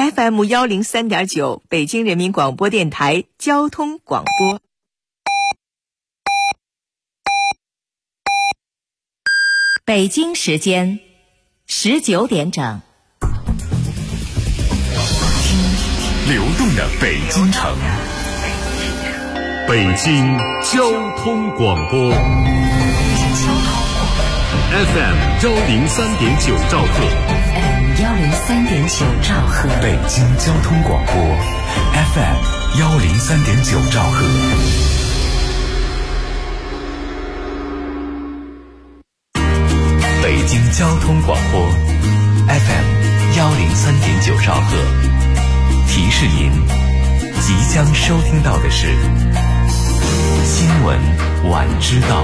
FM103.9 北京人民广播电台交通广播。北京时间19点整。 流动的北京城，北京交通广播 FM103.9 兆赫 ，FM103.9 兆赫， 北京交通广播 FM103.9 兆赫。北京交通广播 FM103.9 兆赫，提示您即将收听到的是新闻晚知道。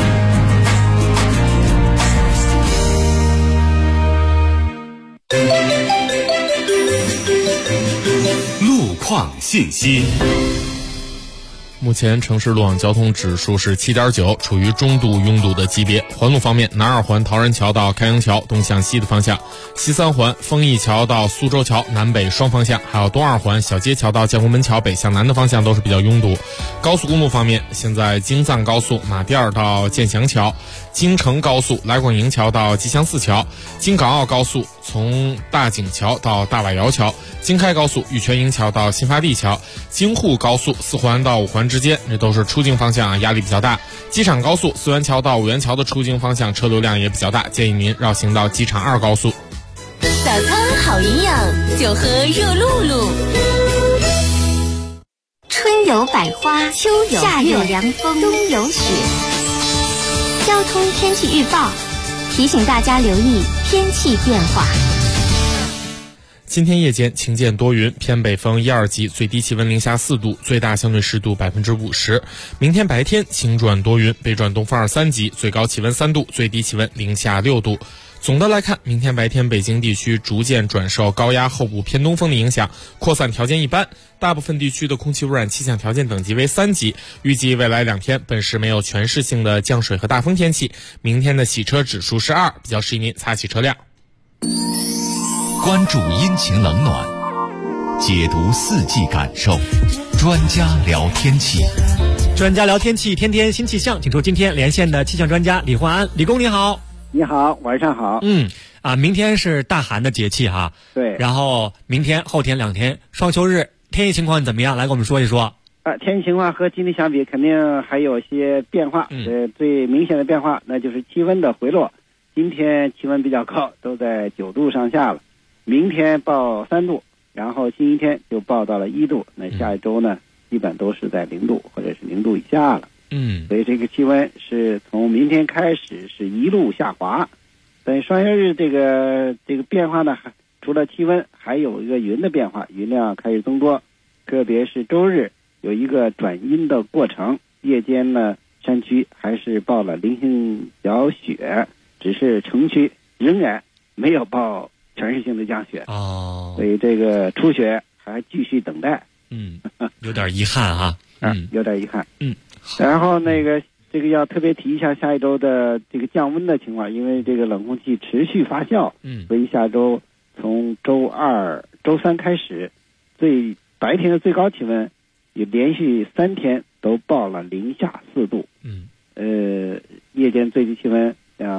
路况信息。 目前城市路网交通指数是 7.9， 处于中度拥堵的级别。环路方面，南二环陶然桥到开阳桥东向西的方向，西三环丰益桥到苏州桥南北双方向，还有东二环小街桥到建国门桥北向南的方向都是比较拥堵。高速公路方面，现在京藏高速马甸到建祥桥，京承高速来广营桥到吉祥寺桥，京港澳高速从大井桥到大崴窑桥，京开高速玉泉营桥到新发地桥，京沪高速4环到5环之间，这都是出境方向压力比较大。机场高速4元桥到5元桥的出境方向车流量也比较大，建议您绕行到机场2高速。 早餐好营养，就喝热露露。春有百花，秋有夏有凉风，冬有雪。交通天气预报提醒大家留意天气变化。 今天夜间晴见多云，偏北风1、2级，最低气温零下4度，最大相对湿度50%。明天白天晴转多云，北转东风2、3级，最高气温3度，最低气温零下6度。总的来看，明天白天北京地区逐渐转受高压后部偏东风的影响，扩散条件一般，大部分地区的空气污染气象条件等级为3级。预计未来2天本市没有全市性的降水和大风天气，明天的洗车指数是2，比较适宜您擦洗车辆。 关注阴晴冷暖，解读四季感受，专家聊天气。 专家聊天气，天天新气象，请出今天连线的气象专家李焕安。李工你好。 你好，晚上好。 明天是大寒的节气哈。对。然后明天、后天2天双休日，天气情况怎么样？来给我们说一说。 天气情况和今天相比，肯定还有些变化。最明显的变化，那就是气温的回落。今天气温比较高，都在9度上下了。明天报3度，然后星期天就报到了1度。那下一周呢，基本都是在0度或者是0度以下了。所以这个气温是从明天开始是一路下滑。所以双休日这个变化呢，除了气温，还有一个云的变化，云量开始增多，特别是周日有一个转阴的过程。夜间呢，山区还是报了零星小雪，只是城区仍然没有报全市性的降雪。所以这个初雪还继续等待。 有点遗憾哈。 有点遗憾。然后这个要特别提一下下一周的这个降温的情况，因为这个冷空气持续发酵，所以下周从周2、周3开始，白天的最高气温也连续3天都报了零下4度。夜间最低气温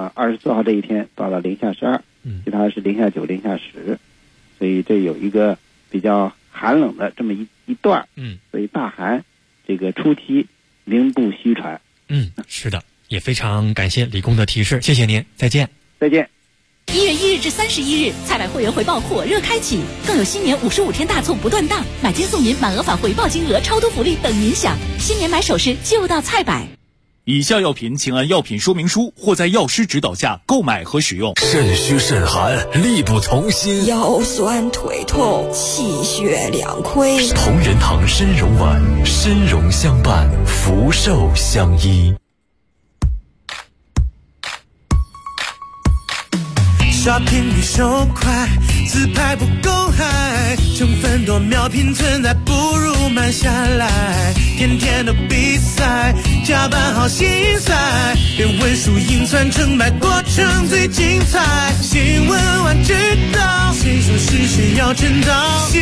24号这一天报了零下12，其他是零下9、零下10，所以这有一个比较寒冷的这么一段。所以大寒这个初期名不虚传。 是的，也非常感谢李工的提示，谢谢您，再见。 再见。 1月1日至31日，菜百会员回报火热开启，更有新年55天大促不断档，买金送银，满额返回报金额，超多福利等您享。新年买首饰就到菜百。 以下药品请按药品说明书或在药师指导下购买和使用。 肾虚肾寒，力不从心， 腰酸腿痛，气血两亏。 同仁堂参茸丸，参茸相伴，福寿相依。 刷屏比手快，自拍不够嗨，成分多秒拼存在，不如慢下来。天天的比赛，加班好心塞，别问输赢算成败，过程最精彩。新闻晚知道，谁说是谁要真到？新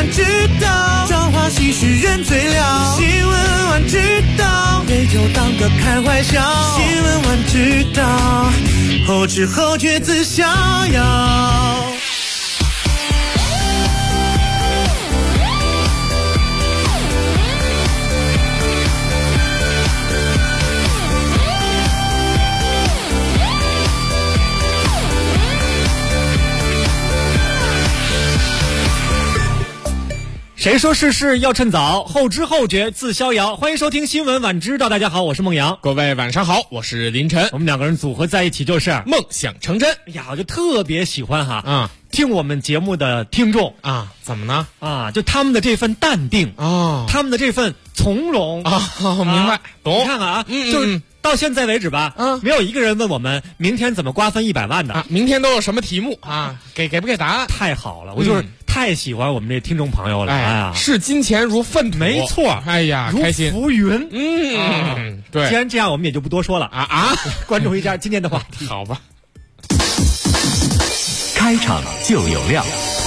晚知道，朝花夕拾人最了。新闻晚知道，杯酒当歌开怀笑。新闻晚知道，后知后觉自逍遥。 谁说世事要趁早，后知后觉自逍遥。欢迎收听新闻晚知道，大家好，我是孟阳。 各位晚上好，我是林晨。 我们两个人组合在一起就是梦想成真。 哎呀，我就特别喜欢听我们节目的听众啊，怎么呢？ 就他们的这份淡定他们的这份从容明白，懂。 你看看就是到现在为止吧，没有一个人问我们明天怎么瓜分100万的明天都有什么题目给不给答案？ 太好了，我就是太喜欢我们这听众朋友了。 视金钱如粪土， 没错。 哎呀， 如开心浮云。 对。 既然这样，我们也就不多说了关注一下今天的话题。 好吧。 开场就有料。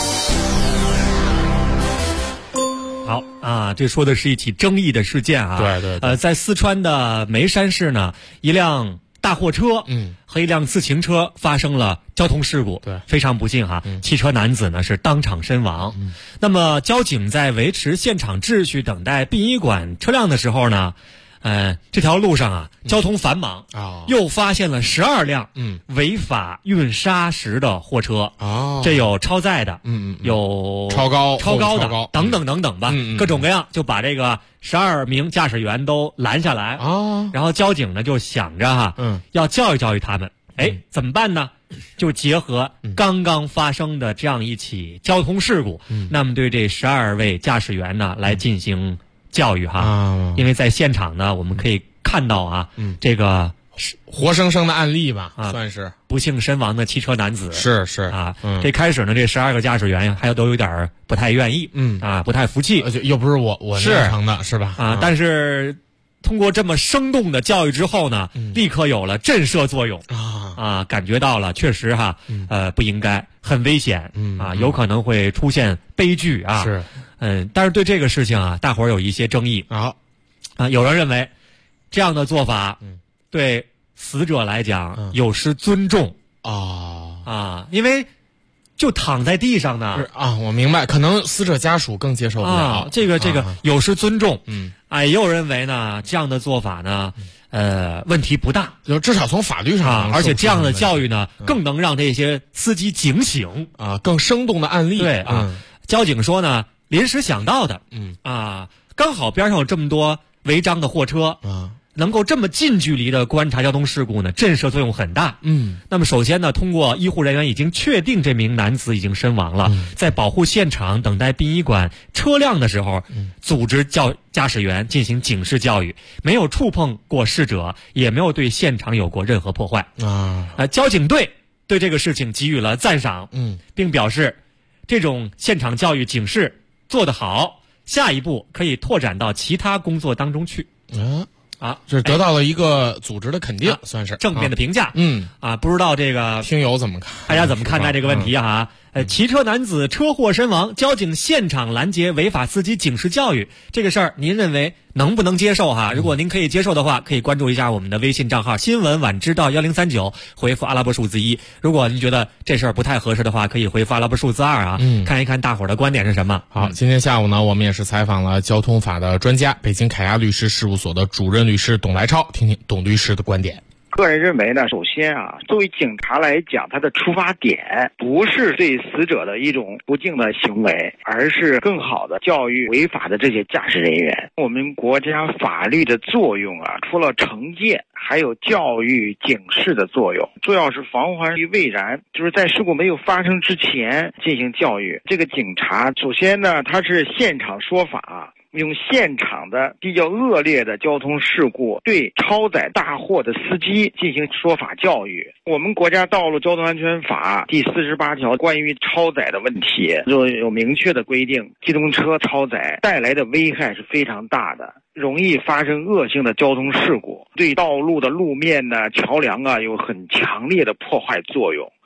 好这说的是一起争议的事件对。 在四川的眉山市呢，一辆大货车和一辆自行车发生了交通事故， 对， 非常不幸汽车男子呢是当场身亡。那么交警在维持现场秩序、等待殡仪馆车辆的时候呢，这条路上交通繁忙又发现了12辆违法运砂石的货车这有超载的有超高的等等等等吧各种各样，就把这个12名驾驶员都拦下来然后交警呢就想着要教育教育他们怎么办呢？就结合刚刚发生的这样一起交通事故那么对这12位驾驶员呢来进行教育因为在现场呢我们可以看到这个活生生的案例吧算是不幸身亡的汽车男子是这开始呢这12个驾驶员还都有点不太愿意不太服气又不是我酿成的是吧但是通过这么生动的教育之后呢立刻有了震慑作用感觉到了确实不应该，很危险有可能会出现悲剧是但是对这个事情大伙儿有一些争议有人认为这样的做法对死者来讲有失尊重因为就躺在地上呢我明白，可能死者家属更接受不了这个有失尊重也有人认为呢这样的做法呢问题不大， 就至少从法律上而且这样的教育呢更能让这些司机警醒更生动的案例对交警说呢临时想到的刚好边上有这么多违章的货车能够这么近距离的观察交通事故呢震慑作用很大那么首先呢通过医护人员已经确定这名男子已经身亡了在保护现场等待殡仪馆车辆的时候组织驾驶员进行警示教育，没有触碰过逝者，也没有对现场有过任何破坏交警队对这个事情给予了赞赏并表示这种现场教育警示做得好，下一步可以拓展到其他工作当中去这得到了一个组织的肯定算是正面的评价不知道这个听友怎么看， 大家怎么看待这个问题骑车男子车祸身亡，交警现场拦截违法司机警示教育，这个事儿您认为能不能接受如果您可以接受的话，可以关注一下我们的微信账号新闻晚知道1039，回复阿拉伯数字1。如果您觉得这事儿不太合适的话，可以回复阿拉伯数字2看一看大伙儿的观点是什么。 好，今天下午呢我们也是采访了交通法的专家，北京凯亚律师事务所的主任律师董来超，听听董律师的观点。 个人认为呢，首先作为警察来讲，他的出发点不是对死者的一种不敬的行为，而是更好的教育违法的这些驾驶人员。我们国家法律的作用除了惩戒，还有教育警示的作用，主要是防患于未然，就是在事故没有发生之前进行教育。这个警察首先呢，他是现场说法，用现场的比较恶劣的交通事故对超载大货的司机进行说法教育。我们国家道路交通安全法第48条关于超载的问题就有明确的规定，机动车超载带来的危害是非常大的，容易发生恶性的交通事故，对道路的路面呢、桥梁有很强烈的破坏作用。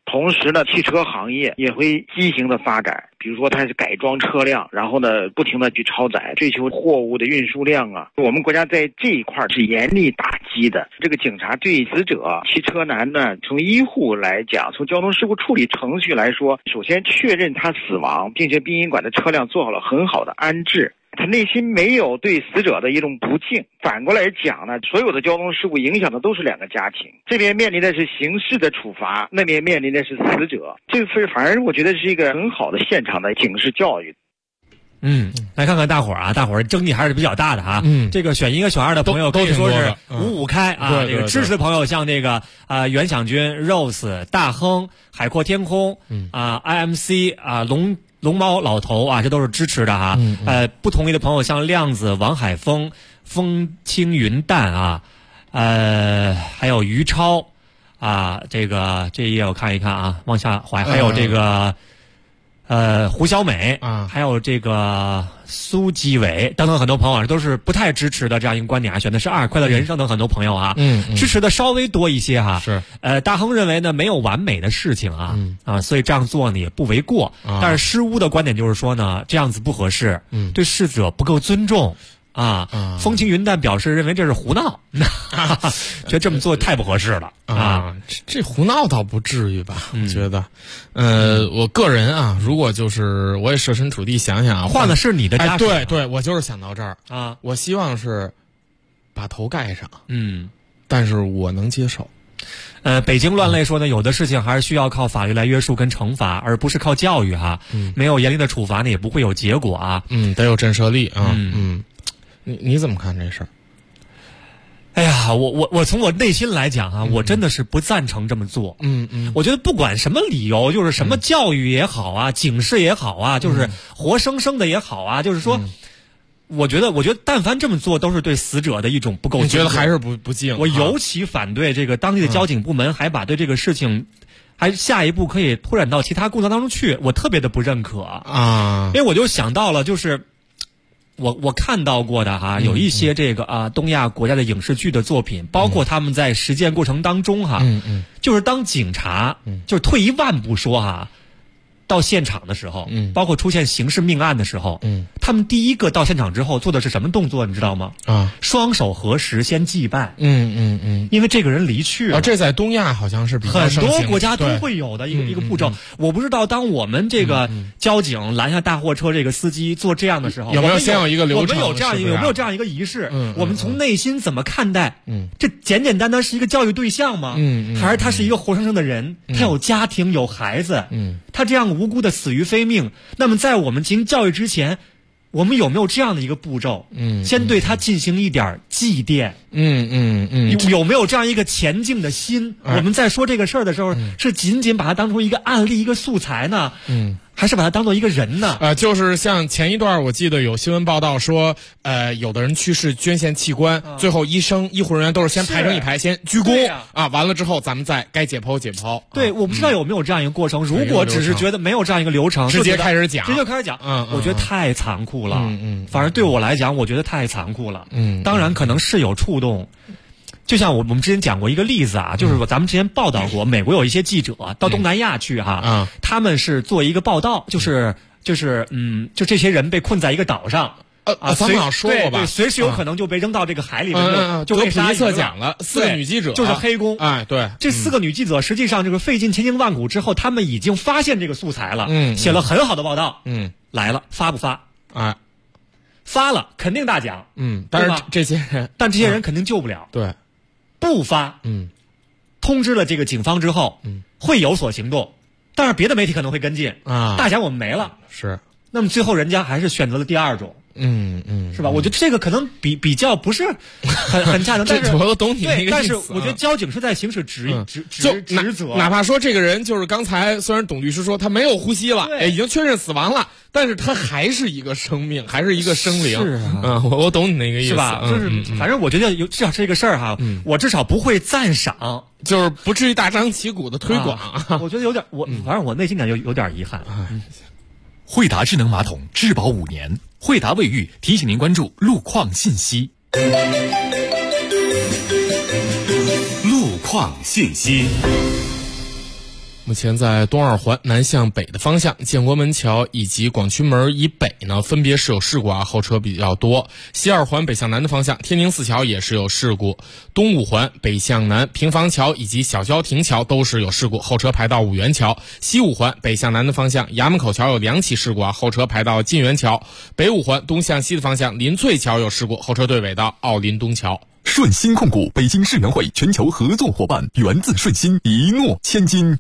同时呢，汽车行业也会畸形的发展，比如说它是改装车辆，然后呢不停的去超载，追求货物的运输量啊。我们国家在这一块是严厉打击的。这个警察对死者骑车男呢，从医护来讲，从交通事故处理程序来说，首先确认他死亡，并且殡仪馆的车辆做好了很好的安置。他内心没有对死者的一种不敬。反过来讲呢，所有的交通事故影响的都是两个家庭，这边面临的是刑事的处罚，那边面临的是死者。这个事反而我觉得是一个很好的现场的警示教育。 来看看大伙儿争议还是比较大的哈。这个选1个选2的朋友可以说是五五开啊。这个支持的朋友像这个袁响军、Rose、大亨、海阔天空IMC 龙猫老头啊，这都是支持的哈。不同意的朋友像亮子、王海峰、风轻云淡啊，还有于超啊，这一页我看一看啊，往下滑，还有这个胡小美还有这个苏基伟等等很多朋友都是不太支持的这样一个观点啊，选的是2快乐人生等很多朋友啊，支持的稍微多一些哈。是大亨认为呢没有完美的事情啊，所以这样做呢也不为过。但是施污的观点就是说呢，这样子不合适，对逝者不够尊重。风轻云淡表示认为这是胡闹，觉得这么做太不合适了啊。 这胡闹倒不至于吧？我觉得，我个人啊，如果就是我也设身处地想想， 换的是你的家属， 对，我就是想到这儿啊。我希望是把头盖上，但是我能接受。 北京乱类说呢，有的事情还是需要靠法律来约束跟惩罚，而不是靠教育哈。没有严厉的处罚呢，也不会有结果啊。 得有震慑力啊。你怎么看这事儿？ 哎呀，我从我内心来讲啊，我真的是不赞成这么做。我觉得不管什么理由，就是什么教育也好啊，警示也好啊，就是活生生的也好啊，就是说，我觉得但凡这么做，都是对死者的一种不够尊重。 你觉得还是不敬？ 我尤其反对这个当地的交警部门还把对这个事情。还下一步可以拓展到其他工作当中去，我特别的不认可啊，因为我就想到了，就是我看到过的哈，有一些这个东亚国家的影视剧的作品，包括他们在实践过程当中哈，就是当警察，就是退一万步说哈，到现场的时候，包括出现刑事命案的时候，他们第一个到现场之后做的是什么动作，你知道吗？双手合十先祭拜，因为这个人离去了。 这在东亚好像是比较很多国家都会有的一个步骤。我不知道当我们这个交警拦下大货车这个司机做这样的时候， 有没有先有一个流程？ 我们有这样一个仪式？我们从内心怎么看待？这简简单单是一个教育对象吗？还是他是一个活生生的人？他有家庭有孩子？他这样无辜的死于非命，那么在我们进行教育之前，我们有没有这样的一个步骤？先对他进行一点祭奠。有没有这样一个前进的心？我们在说这个事儿的时候，是仅仅把它当成一个案例、一个素材呢？还是把它当做一个人呢？ 就是像前一段我记得有新闻报道说，有的人去世捐献器官，最后医护人员都是先排成一排，先鞠躬完了之后咱们再该解剖解剖。 对，我不知道有没有这样一个过程。如果只是觉得没有这样一个流程， 直接开始讲， 我觉得太残酷了。反正对我来讲，我觉得太残酷了。当然可能是有触动。就像我们之前讲过一个例子啊，就是咱们之前报道过，美国有一些记者到东南亚去哈，他们是做一个报道，就这些人被困在一个岛上。 咱们好像说过吧？ 对，随时有可能就被扔到这个海里面，就被普利策奖了。4个女记者就是黑工。 对， 这4个女记者实际上这个费尽千辛万苦之后，他们已经发现这个素材了，写了很好的报道。来了，发不发？发了，肯定大奖。 但是这些人肯定救不了。 对， 不发。通知了这个警方之后，会有所行动，但是别的媒体可能会跟进。大奖我们没了。 是。 那么最后人家还是选择了第二种。是吧？我觉得这个可能比较不是很恰当，但是我懂你那个意思。 但是我觉得交警是在行使职责， 哪怕说这个人就是刚才虽然董律师说他没有呼吸了，已经确认死亡了，但是他还是一个生命，还是一个生灵。 是啊， 我懂你那个意思， 是吧？就是反正我觉得至少这个事儿哈，我至少不会赞赏， 就是不至于大张旗鼓的推广。 我觉得有点，反正我内心感觉有点遗憾。 惠达智能马桶质保5年。惠达卫浴提醒您关注路况信息。路况信息。 目前在东二环南向北的方向，建国门桥以及广渠门以北呢，分别是有事故啊，后车比较多。西二环北向南的方向，天宁寺桥也是有事故。东五环北向南，平房桥以及小郊亭桥都是有事故，后车排到五元桥。西五环北向南的方向，衙门口桥有2起事故啊，后车排到晋元桥。北五环东向西的方向，临翠桥有事故，后车队尾到奥林东桥。 顺心控股北京世园会全球合作伙伴，源自顺心，一诺千金。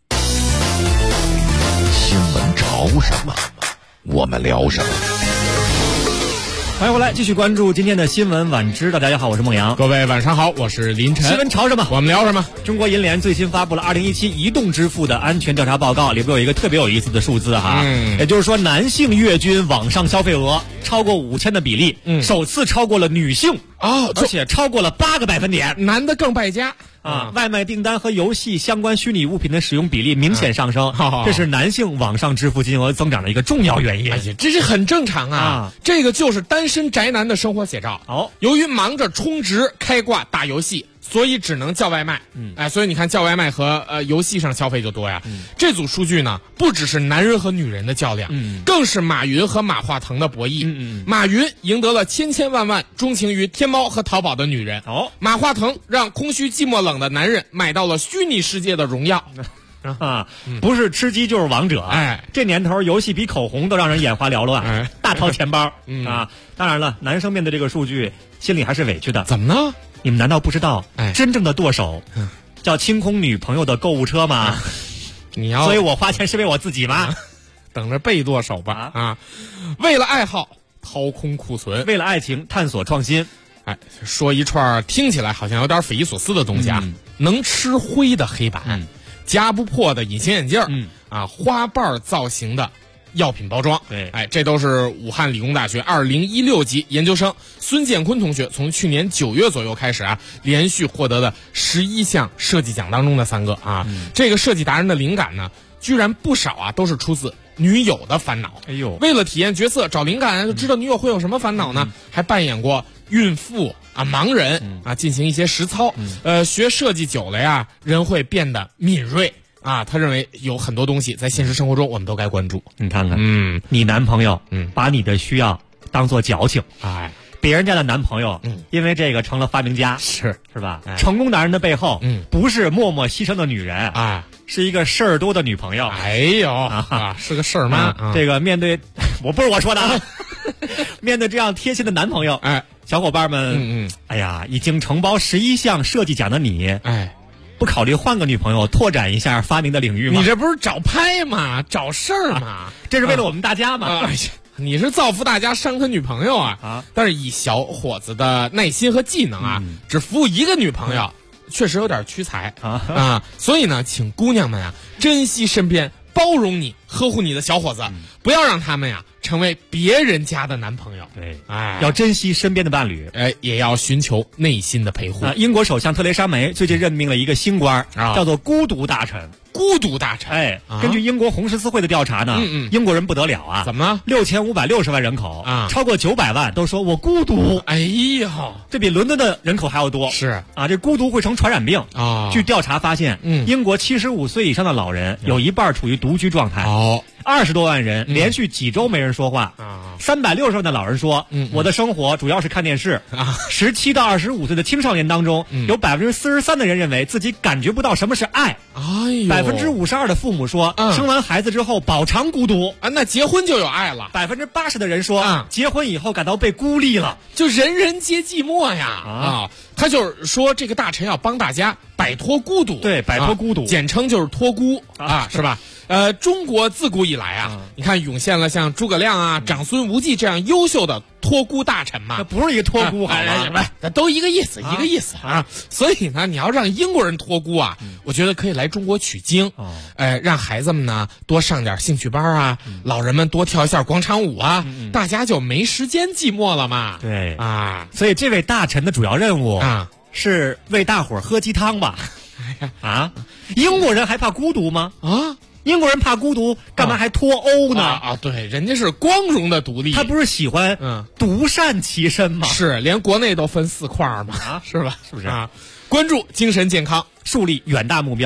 新闻潮什么，我们聊什么。 欢迎回来，继续关注今天的新闻晚知道。大家好，我是孟阳。 各位晚上好，我是林晨。 新闻潮什么， 我们聊什么？ 中国银联最新发布了2017移动支付的安全调查报告，里边有一个特别有意思的数字哈，也就是说男性月均网上消费额超过5000的比例，首次超过了女性而且超过了8个百分点， 男的更败家。 外卖订单和游戏相关虚拟物品的使用比例明显上升，这是男性网上支付金额增长的一个重要原因。 哎呀，这是很正常啊，这个就是单身宅男的生活写照。由于忙着充值、开挂、打游戏，所以只能叫外卖。所以你看叫外卖和游戏上消费就多呀。这组数据呢，不只是男人和女人的较量，更是马云和马化腾的博弈。马云赢得了千万钟情于天猫和淘宝的女人。马化腾让空虚寂寞冷的男人买到了虚拟世界的荣耀。 不是吃鸡就是王者。这年头游戏比口红都让人眼花缭乱，大掏钱包当然了，男生面对这个数据心里还是委屈的。 怎么呢？ 你们难道不知道真正的剁手叫清空女朋友的购物车吗？所以我花钱是为我自己吗？ 等着被剁手吧。为了爱好掏空库存， 为了爱情探索创新。 说一串听起来好像有点匪夷所思的东西啊，能吃灰的黑板，夹不破的隐形眼镜花瓣造型的药品包装。这都是武汉理工大学2016级研究生孙建坤同学从去年9月左右开始连续获得的11项设计奖当中的3个这个设计达人的灵感呢，居然不少都是出自女友的烦恼。为了体验角色找灵感，就知道女友会有什么烦恼呢，还扮演过孕妇盲人进行一些实操。学设计久了呀，人会变得敏锐他认为有很多东西在现实生活中我们都该关注。 你看看你男朋友把你的需要当作矫情，别人家的男朋友因为这个成了发明家，是吧？成功男人的背后不是默默牺牲的女人是一个事儿多的女朋友。 是个事儿妈。 这个面对不是我说的面对这样贴心的男朋友，小伙伴们已经承包11项设计奖的你，不考虑换个女朋友拓展一下发明的领域吗？ 你这不是找拍吗？找事儿吗？ 这是为了我们大家嘛。 你是造福大家伤他女朋友但是以小伙子的耐心和技能只服务一个女朋友确实有点屈才所以呢，请姑娘们珍惜身边包容你呵护你的小伙子，不要让他们成为别人家的男朋友。 要珍惜身边的伴侣， 也要寻求内心的陪护。 英国首相特蕾莎梅最近任命了一个新官叫做孤独大臣。 孤独大臣。 根据英国红十字会的调查呢，英国人不得了怎么 ？6560万人口超过900万都说我孤独。这比伦敦的人口还要多。 是这孤独会成传染病据调查发现，英国75岁以上的老人有一半处于独居状态。20多万人连续几周没人说话360万的老人说，我的生活主要是看电视17到25岁的青少年当中，有43%的人认为自己感觉不到什么是爱。52%的父母说，生完孩子之后饱尝孤独。 那结婚就有爱了。 80%的人说，结婚以后感到被孤立了， 就人人皆寂寞呀。他就是说，这个大臣要帮大家摆脱孤独。 对，摆脱孤独， 简称就是脱孤是吧？中国自古以来你看涌现了像诸葛亮长孙无忌这样优秀的脱孤大臣嘛。 那不是一个脱孤都一个意思一个意思所以呢，你要让英国人脱孤我觉得可以来中国取经让孩子们呢多上点兴趣班老人们多跳一下广场舞大家就没时间寂寞了嘛。 对所以这位大臣的主要任务是为大伙儿喝鸡汤吧。英国人还怕孤独吗？英国人怕孤独，干嘛还脱欧呢？ 对，人家是光荣的独立。 他不是喜欢独善其身吗？ 是，连国内都分4块嘛，是吧？ 是不是？ 关注精神健康， 树立远大目标。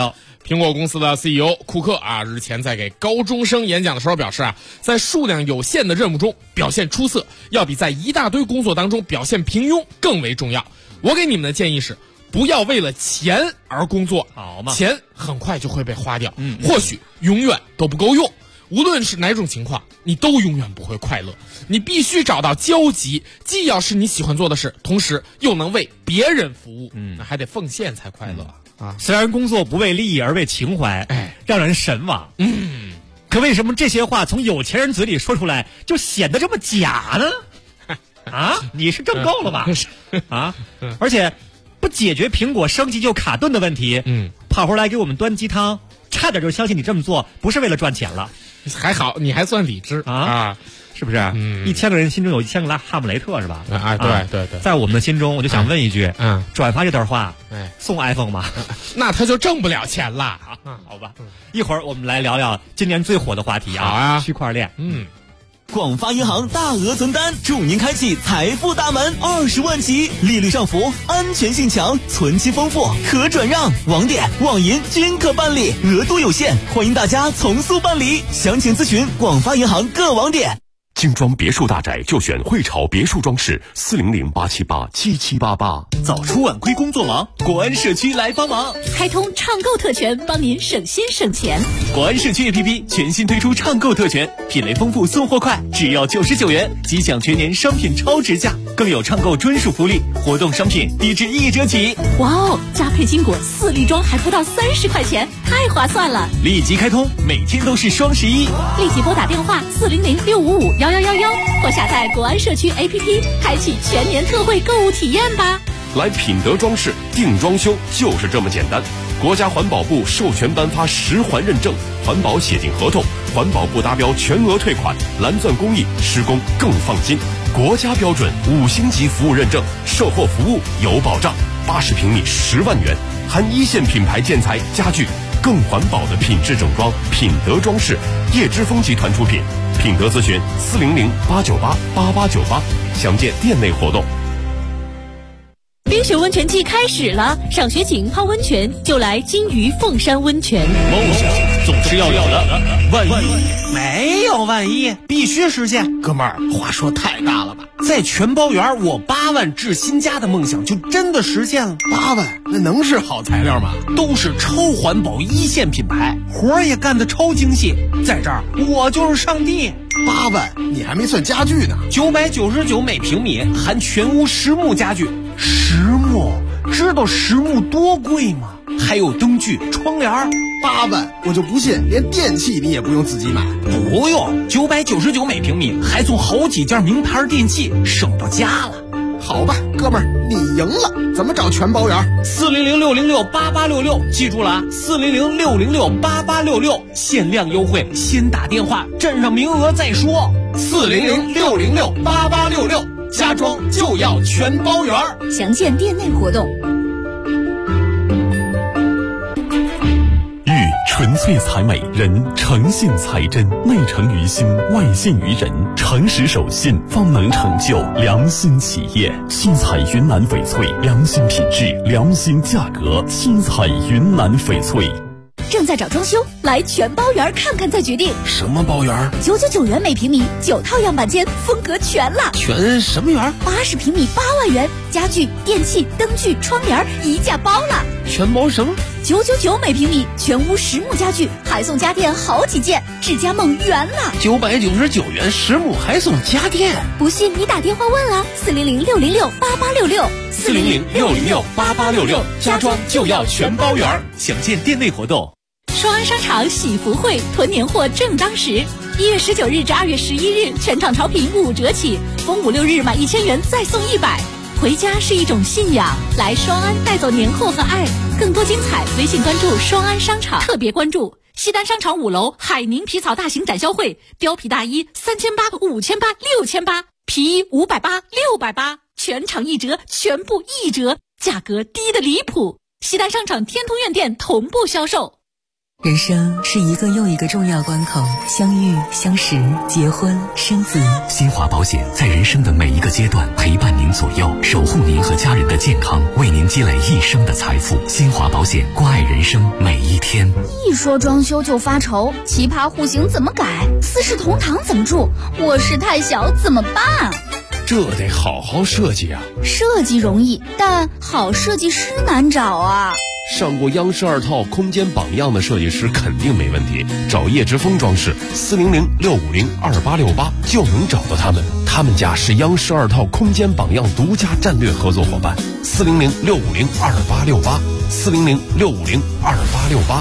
苹果公司的 CEO 库克日前在给高中生演讲的时候表示在数量有限的任务中表现出色，要比在一大堆工作当中表现平庸更为重要。我给你们的建议是，不要为了钱而工作， 好嘛， 钱很快就会被花掉，或许永远都不够用。无论是哪种情况，你都永远不会快乐。你必须找到交集，既要是你喜欢做的事，同时又能为别人服务，那还得奉献才快乐虽然工作不为利益而为情怀，让人神往。可为什么这些话从有钱人嘴里说出来，就显得这么假呢？你是挣够了吧？而且不解决苹果升级就卡顿的问题，跑回来给我们端鸡汤，差点就相信你这么做不是为了赚钱了。 还好你还算理智是不是？1000个人心中有1000个哈姆雷特是吧？ 对， 在我们的心中，我就想问一句，转发这段话，送 iPhone 吗？ 那他就挣不了钱了。 好吧，一会儿我们来聊聊今年最火的话题区块链。 广发银行大额存单，祝您开启财富大门，20万起，利率上浮，安全性强，存期丰富，可转让，网点、网银均可办理，额度有限，欢迎大家从速办理，详情咨询广发银行各网点。 精装别墅大宅就选汇潮别墅装饰，400-878-7788。 早出晚归工作忙，国安社区来帮忙， 开通畅购特权，帮您省心省钱。 国安社区 APP 全新推出畅购特权，品类丰富，送货快，只要99元即享全年商品超值价，更有畅购专属福利，活动商品低至1折起。 哇哦，加配金果4粒装还不到30块钱，太划算了！ 立即开通，每天都是双11， 立即拨打电话400-655-1111或下载国安社区 APP， 开启全年特惠购物体验吧。 来品德装饰定装修就是这么简单。国家环保部授权颁发10环认证，环保写进合同，环保部达标全额退款，蓝钻工艺，施工更放心。国家标准5星级服务认证，售后服务有保障。80平米10万元，含1线品牌建材家具，更环保的品质整装。品德装饰，叶之峰集团出品。品德咨询400-898-8898，详见店内活动。 冰雪温泉季开始了，赏雪景泡温泉就来金鱼凤山温泉。 梦想总是要有的，万一没有万一，必须实现。哥们儿，话说太大了吧？在全包园，我8万置新家的梦想就真的实现了。 8万，那能是好材料吗？ 都是超环保1线品牌，活儿也干得超精细。在这儿，我就是上帝。 8万，你还没算家具呢。 999每平米，含全屋实木家具。实木，知道实木多贵吗？还有灯具、窗帘。 8万，我就不信连电器你也不用自己买。 不用，999每平米，还送好几件名牌电器，省到家了。 好吧，哥们儿，你赢了。怎么找全包园 ？400-606-8866，记住了啊，400-606-8866，限量优惠，先打电话，占上名额再说。400-606-8866，家装就要全包园。 详见店内活动。 纯粹才美，人诚信才真，内诚于心，外信于人，诚实守信，方能成就良心企业。七彩云南翡翠，良心品质，良心价格。七彩云南翡翠。 正在找装修，来全包园看看再决定。 什么包园 ？999元每平米，9套样板间，风格全了。 全什么园 ？80平米8万元，家具、电器、灯具、窗帘一价包了。 全包什么 ？999每平米，全屋实木家具，还送家电好几件，置家梦圆了。 999元实木还送家电， 不信你打电话问啊，400-606-8866。 400-606-8866，家装就要全包园，详见店内活动。 双安商场喜福会囤年货正当时，1月19日至2月11日，全场潮品5折起，逢5、6日满1000元再送100。回家是一种信仰，来双安带走年货和爱。更多精彩，微信关注双安商场，特别关注西单商场5楼海宁皮草大型展销会，貂皮大衣3800、5800、6800，皮衣580、680，全场1折，全部1折，价格低得离谱。西单商场天通苑店同步销售。 人生是一个又一个重要关口，相遇、相识、结婚、生子。 新华保险在人生的每一个阶段陪伴您左右，守护您和家人的健康，为您积累一生的财富。新华保险，关爱人生每一天。 一说装修就发愁，奇葩户型怎么改？四世同堂怎么住？卧室太小怎么办？ 这得好好设计啊！ 设计容易，但好设计师难找啊。 上过央视2套空间榜样的设计师肯定没问题，找叶之峰装饰400-650-2868就能找到他们。他们家是央视2套空间榜样独家战略合作伙伴，400-650-2868，400-650-2868。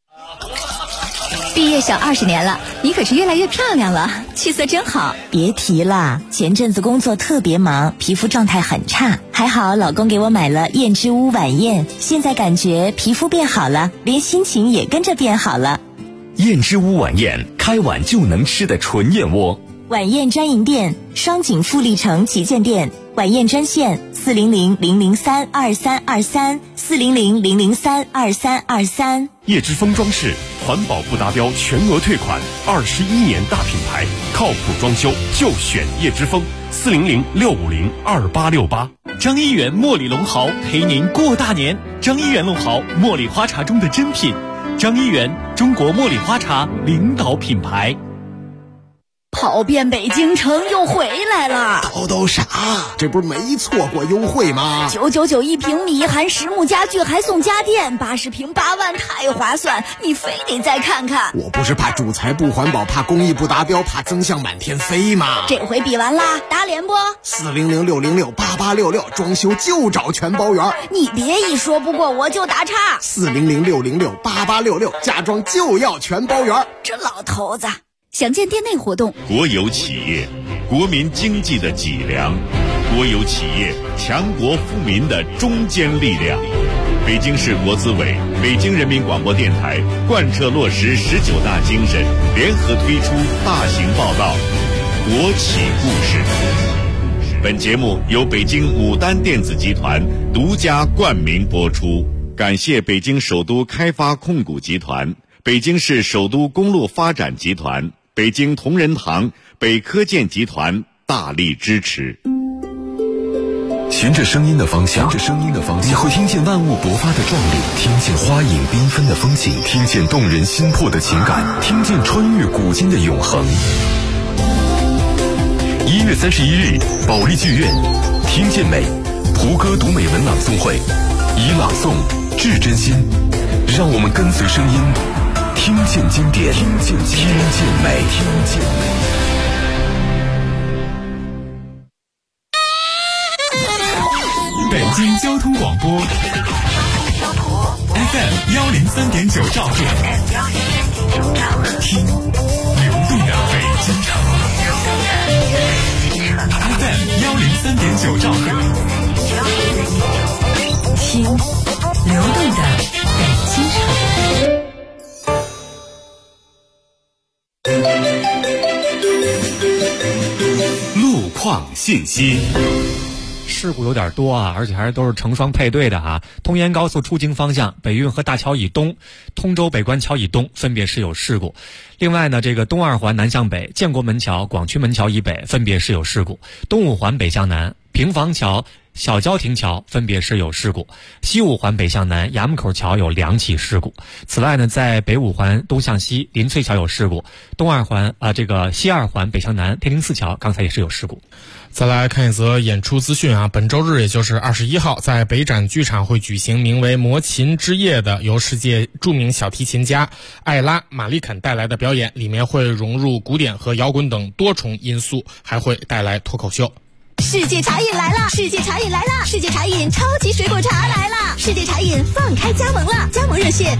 毕业小20年了，你可是越来越漂亮了，气色真好。 别提了，前阵子工作特别忙，皮肤状态很差，还好老公给我买了燕之屋晚宴，现在感觉皮肤变好了，连心情也跟着变好了。 燕之屋晚宴，开碗就能吃的纯燕窝。 晚宴专营店：双井富力城旗舰店。晚宴专线：400-003-2323，400-003-2323。 叶之峰装饰，环保不达标全额退款，21年大品牌，靠谱装修就选叶之峰，400-650-2868。 张一元茉莉龙毫陪您过大年。张一元龙毫，茉莉花茶中的珍品。张一元，中国茉莉花茶领导品牌。 跑遍北京城又回来了， 都啥？这不是没错过优惠吗 ？999一平米，含实木家具还送家电，80平8万，太划算！你非得再看看。 我不是怕主材不环保，怕工艺不达标，怕增项满天飞吗？ 这回比完啦，打脸不 ？400-606-8866，装修就找全包圆。 你别一说不过我就打岔。 400-606-8866，家装就要全包圆。 这老头子。详见店内活动。 国有企业，国民经济的脊梁；国有企业，强国富民的中坚力量。北京市国资委、北京人民广播电台贯彻落实19大精神，联合推出大型报道《国企故事》。本节目由北京牡丹电子集团独家冠名播出，感谢北京首都开发控股集团、北京市首都公路发展集团、北京同仁堂、北科建集团大力支持。 循着声音的方向，你会听见万物勃发的壮丽，听见花影缤纷的风景，听见动人心魄的情感，听见穿越古今的永恒。1月31日，保利剧院，听见美，胡歌读美文朗诵会，以朗诵致真心，让我们跟随声音，听见经典，听见美，听见美。 北京交通广播 FM 103.9兆赫，听流动的北京城。FM 103.9兆赫， 听流动的北京城。 路况信息。 事故有点多啊，而且还都是成双配对的啊。通延高速出京方向，北运河大桥以东、通州北关桥以东分别是有事故。另外呢，这个东二环南向北、建国门桥、广渠门桥以北分别是有事故。东五环北向南、平房桥、小交亭桥分别是有事故。西五环北向南、衙门口桥有2起事故。此外呢，在北五环东向西、林翠桥有事故。东二环这个西二环北向南、天宁寺桥刚才也是有事故。 再来看一则演出资讯啊，本周日也就是21号，在北展剧场会举行名为《魔琴之夜》的由世界著名小提琴家艾拉·马利肯带来的表演，里面会融入古典和摇滚等多重因素，还会带来脱口秀。 世界茶饮来了！世界茶饮来了！世界茶饮超级水果茶来了！世界茶饮放开加盟了，加盟热线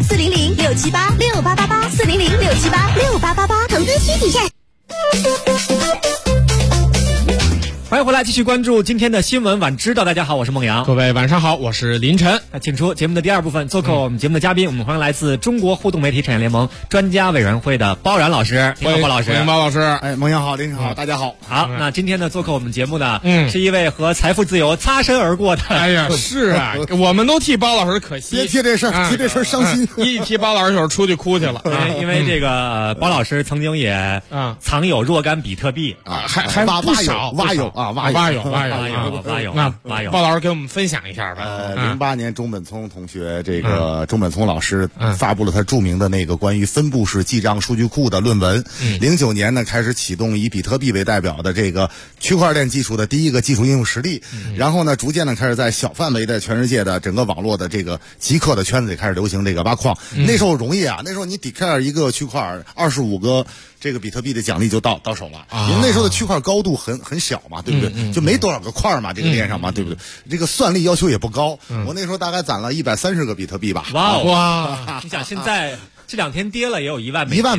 400-678-6888，400-678-6888，投资需体验。 欢迎迎回来，继续关注今天的新闻晚知道。大家好，我是孟阳。 各位晚上好，我是林晨。 那请出节目的第二部分，做客我们节目的嘉宾，我们欢迎来自中国互动媒体产业联盟专家委员会的包然老师。你好，包老师。 欢迎包老师。 哎，孟阳好，林晨好，大家好。 好，那今天呢，做客我们节目的，是一位和财富自由擦身而过的。 哎呀，是啊，我们都替包老师可惜。 别提这事儿，提这事儿伤心。 一提包老师就是出去哭去了。 因为这个包老师曾经也藏有若干比特币啊， 还不少，挖有。 那包老师给我们分享一下吧。 08年钟本聪同学，这个钟本聪老师发布了他著名的那个关于分布式记账数据库的论文。09年呢，开始启动以比特币为代表的这个区块链技术的第一个技术应用实例。然后呢，逐渐呢开始在小范围的全世界的整个网络的这个极客的圈子里开始流行这个挖矿。那时候容易啊，那时候你 declare 一个区块25个这个比特币的奖励就到手了，因为那时候的区块高度很小嘛，对不对？就没多少个块嘛，这个链上嘛，对不对？这个算力要求也不高，我那时候大概攒了130个比特币吧。 哇！你想现在这2天跌了也有1万美金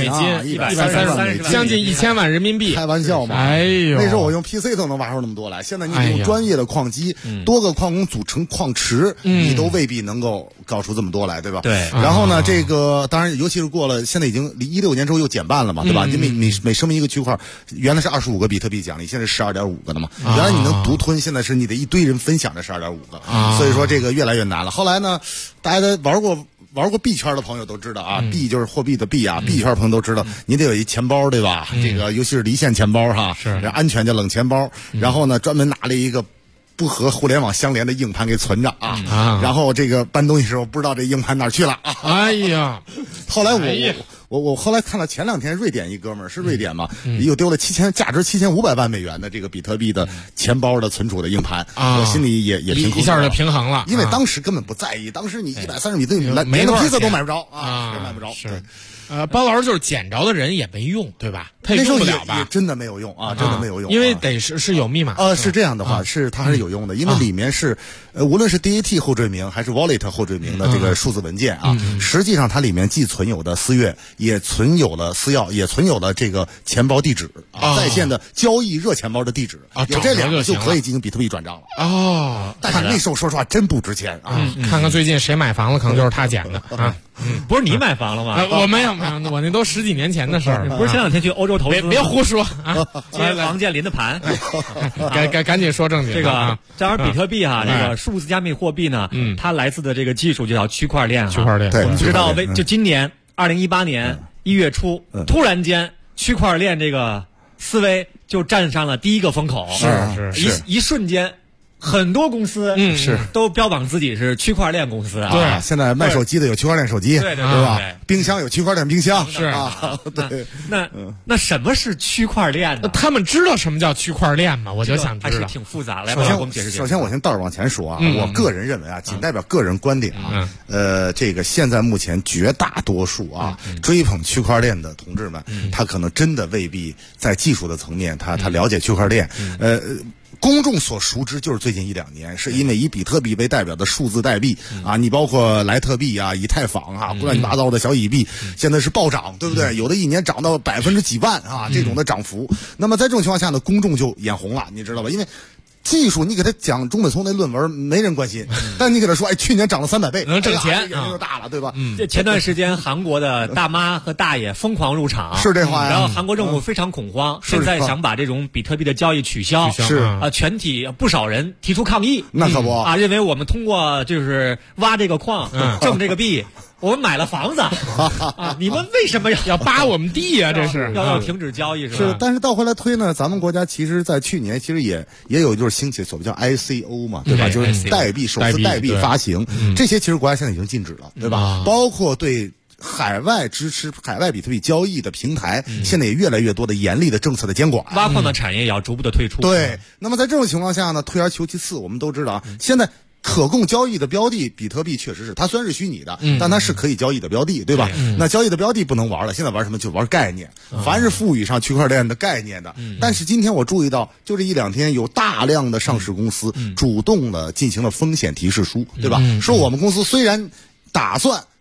，130万美金， 将近1000万人民币， 开玩笑嘛！ 哎呦， 那时候我用 PC 都能挖出那么多来，现在你用专业的矿机，多个矿工组成矿池，你都未必能够搞出这么多来，对吧？ 对。 然后呢，这个当然，尤其是过了，现在已经离16年之后又减半了嘛，对吧？因为每声明一个区块，原来是25个比特币奖励，现在是12.5个的嘛。原来你能独吞，现在是你得一堆人分享这12.5个，所以说这个越来越难了。后来呢，大家都玩过币圈的朋友都知道啊，币就是货币的币啊，币圈朋友都知道，你得有一钱包，对吧？这个尤其是离线钱包哈， 是安全叫冷钱包。然后呢，专门拿了一个不和互联网相连的硬盘给存着啊，然后这个搬东西时候不知道这硬盘哪去了啊。 哎呀， 后来我后来看了前2天瑞典一哥们儿，是瑞典嘛，又丢了价值7500万美元的这个比特币的钱包的存储的硬盘，我心里也挺一下就平衡了， 因为当时根本不在意，当时你130比特币连个披萨都买不着啊，买不着。 是。包老师就是捡着的人也没用，对吧？他也用不了吧？ 也真的没有用啊，真的没有用。 因为得是有密码。 是这样的话，是它还是有用的，因为里面是无论是 DAT 后缀名还是 Wallet 后缀名的这个数字文件啊，实际上它里面既存有的私钥，也存有了私钥，也存有了这个钱包地址在线的交易热钱包的地址有这2个就可以进行比特币转账了哦。 但是那时候说实话真不值钱啊。 看看最近谁买房了，可能就是他捡的啊。 不是你买房了吗？ 我没有，我那都10几年前的事儿。 不是前2天去欧洲投资？ 别胡说啊！ 接房建临的盘， 赶紧说正经。 这个正好比特币哈，这个数字加密货币呢，它来自的这个技术就叫区块链。 区块链， 对， 我们知道就今年2018年1月初，突然间区块链这个思维就站上了第一个风口， 是一瞬间。很多公司是都标榜自己是区块链公司啊。 对，现在卖手机的有区块链手机， 对吧？冰箱有区块链冰箱， 是啊。对， 那什么是区块链呢？ 他们知道什么叫区块链吗？我就想知道。 还是挺复杂的。 首先我先倒着往前说啊，我个人认为啊，仅代表个人观点啊。这个现在目前绝大多数啊追捧区块链的同志们，他可能真的未必在技术的层面，他了解区块链。公众所熟知就是最近1-2年，是因为以比特币为代表的数字代币啊，你包括莱特币啊、以太坊啊、乱七八糟的小以币，现在是暴涨，对不对？有的一年涨到几万啊，这种的涨幅。那么在这种情况下呢，公众就眼红了，你知道吧？因为技术你给他讲钟本聪那论文没人关心，但你给他说去年涨了300倍， 能挣钱， 眼睛就大了，对吧？ 这前段时间韩国的大妈和大爷疯狂入场， 是这话呀。 然后韩国政府非常恐慌，现在想把这种比特币的交易取消， 是全体不少人提出抗议， 那可不啊，认为我们通过就是挖这个矿挣这个币。我们买了房子啊！你们为什么要扒我们地啊？这是要停止交易是吧？ 是，但是倒回来推呢，咱们国家其实在去年其实也有就是兴起所谓叫 ICO 嘛，对吧？就是代币首次代币发行，这些其实国家现在已经禁止了，对吧？包括对海外支持海外比特币交易的平台，现在也越来越多的严厉的政策的监管， 挖矿的产业也要逐步的退出。 对，那么在这种情况下呢，退而求其次，我们都知道啊，现在可供交易的标的，比特币确实是，它虽然是虚拟的，但它是可以交易的标的，对吧？那交易的标的不能玩了，现在玩什么？就玩概念，凡是赋予上区块链的概念的。但是今天我注意到，就这1-2天，有大量的上市公司主动的进行了风险提示书，对吧？说我们公司虽然打算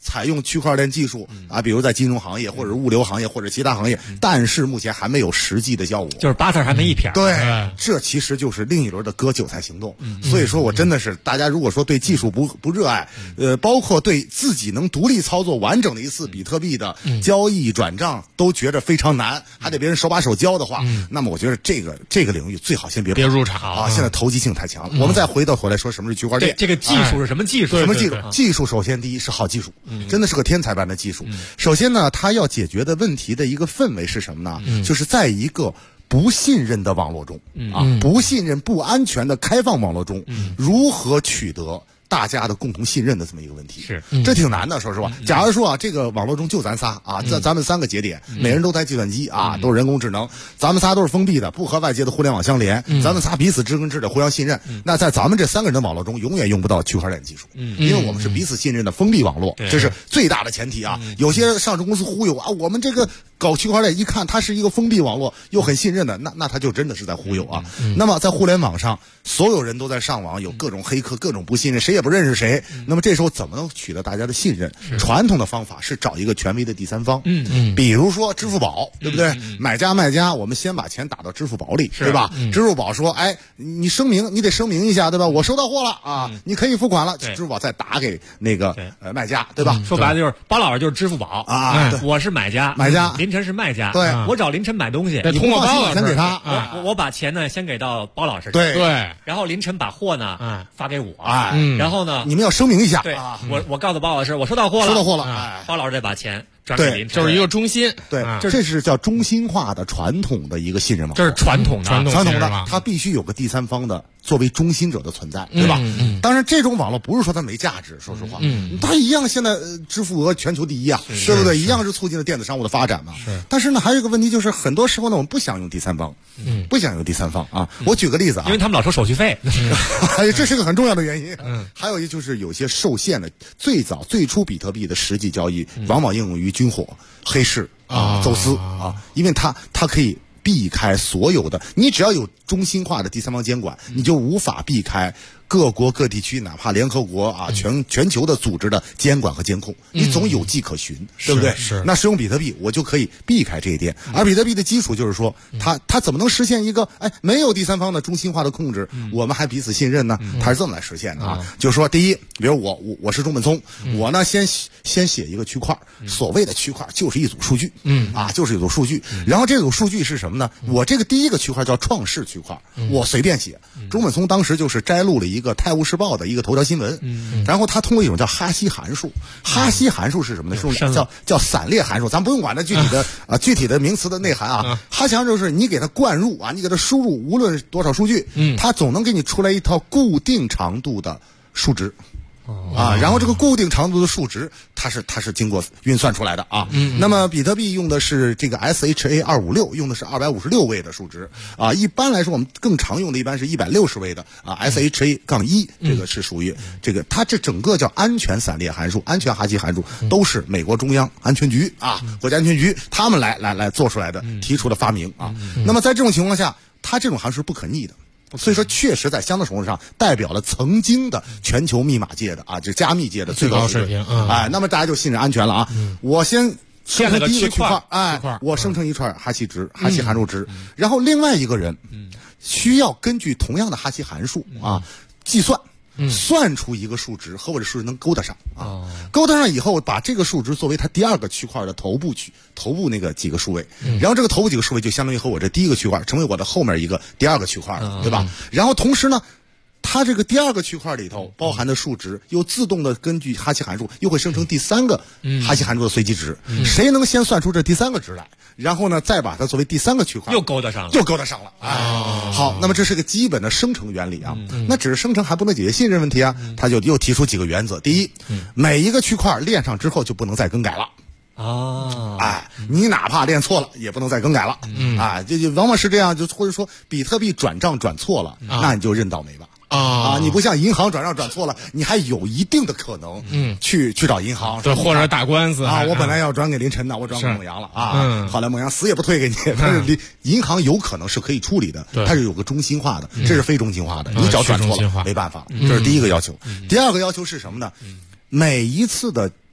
采用区块链技术啊，比如在金融行业或者物流行业或者其他行业，但是目前还没有实际的效果， 就是八字还没一撇。 对，这其实就是另一轮的割韭菜行动。所以说我真的是，大家如果说对技术不热爱，包括对自己能独立操作完整的一次比特币的交易转账都觉得非常难，还得别人手把手教的话，那么我觉得这个领域最好先别入场啊！现在投机性太强了。我们再回来说什么是区块链？ 这个技术是什么技术？ 什么技术？技术首先第一是好技术，真的是个天才般的技术。首先呢，它要解决的问题的一个氛围是什么呢？就是在一个不信任的网络中不信任、不安全的开放网络中，如何取得大家的共同信任的这么一个问题，这挺难的。说实话，假如说啊，这个网络中就咱仨啊，咱们3个节点，每人都带计算机啊，都是人工智能，咱们仨都是封闭的，不和外界的互联网相连，咱们仨彼此知根知底，互相信任。那在咱们这3个人的网络中，永远用不到区块链技术，因为我们是彼此信任的封闭网络，这是最大的前提啊。有些上市公司忽悠啊，我们这个搞区块链，一看它是一个封闭网络，又很信任的，那他就真的是在忽悠啊。那么在互联网上，所有人都在上网，有各种黑客，各种不信任，谁也不认识谁。那么这时候怎么能取得大家的信任？传统的方法是找一个权威的第三方，比如说支付宝，对不对？买家卖家，我们先把钱打到支付宝里，对吧？支付宝说，哎，你得声明一下，对吧？我收到货了啊，你可以付款了。支付宝再打给那个卖家，对吧？ 说白了就是包老师就是支付宝啊，我是买家，凌晨是卖家， 对， 我找凌晨买东西， 你通过包老师给他， 我把钱呢先给到包老师， 对， 然后凌晨把货呢发给我，然后呢你们要声明一下， 对，我告诉包老师我收到货了，包老师再把钱转给凌晨， 就是一个中心， 对，这是叫中心化的传统的一个信任网， 这是传统的，它必须有个第三方的作为中心者的存在，对吧？当然这种网络不是说它没价值，说实话，它一样现在支付额全球第一啊，对不对？一样是促进了电子商务的发展嘛。但是呢，还有一个问题就是，很多时候呢，我们不想用第三方，不想用第三方啊。我举个例子啊， 因为他们老收手续费， 这是个很重要的原因。还有一就是有些受限的，最初比特币的实际交易，往往应用于军火、黑市走私啊，因为它可以避开所有的，你只要有中心化的第三方监管，你就无法避开各国各地区，哪怕联合国啊全球的组织的监管和监控，你总有迹可循，对不对？ 是。 那使用比特币，我就可以避开这一点。而比特币的基础就是说，它怎么能实现一个没有第三方的中心化的控制，我们还彼此信任呢？它是这么来实现的啊。就是说，第一，比如我是中本聪，我呢先写一个区块，所谓的区块就是一组数据，就是一组数据。然后这组数据是什么呢？我这个第一个区块叫创世区块，我随便写。中本聪当时就是摘录了一个《泰晤士报》的一个头条新闻，然后他通过一种叫哈希函数。哈希函数是什么呢？叫散列函数，咱不用管它具体的名词的内涵啊。哈希函数是你给它灌入啊，你给它输入，无论多少数据，它总能给你出来一套固定长度的数值。然后这个固定长度的数值，它是经过运算出来的啊。那么比特币用的是这个 SHA-256，用的是256位的数值啊。一般来说，我们更常用的一般是160位的啊 SHA-1，这个是属于这个，它这整个叫安全散列函数、安全哈希函数，都是美国中央安全局啊，国家安全局他们来做出来的，提出的发明啊。那么在这种情况下，它这种函数是不可逆的。所以说，确实在相当程度上代表了曾经的全球密码界的这加密界的最高水平。那么大家就信任安全了啊！我先生成第一个区块，我生成一串哈希函数值，然后另外一个人需要根据同样的哈希函数计算。算出一个数值和我这数值能勾得上啊，勾得上以后，把这个数值作为它第二个区块的头部那个几个数位，然后这个头部几个数位就相当于和我这第一个区块成为我的后面一个第二个区块了，对吧？然后同时呢，它这个第二个区块里头包含的数值又自动的根据哈希函数又会生成第三个哈希函数的随机值，谁能先算出这第三个值来，然后呢再把它作为第三个区块又勾得上了。 好，那么这是个基本的生成原理啊。那只是生成还不能解决信任问题啊，他就又提出几个原则。第一，每一个区块练上之后就不能再更改了。你哪怕练错了也不能再更改了。就往往是这样，就或者说比特币转账转错了，那你就认倒霉吧。你不像银行转账转错了，你还有一定的可能，去找银行， 对，或者打官司我本来要转给凌晨的，我转给孟阳了后来孟阳死也不退给你，但是银行有可能是可以处理的，它是有个中心化的，这是非中心化的，你只要转错了没办法，这是第一个要求。第二个要求是什么呢？每一次的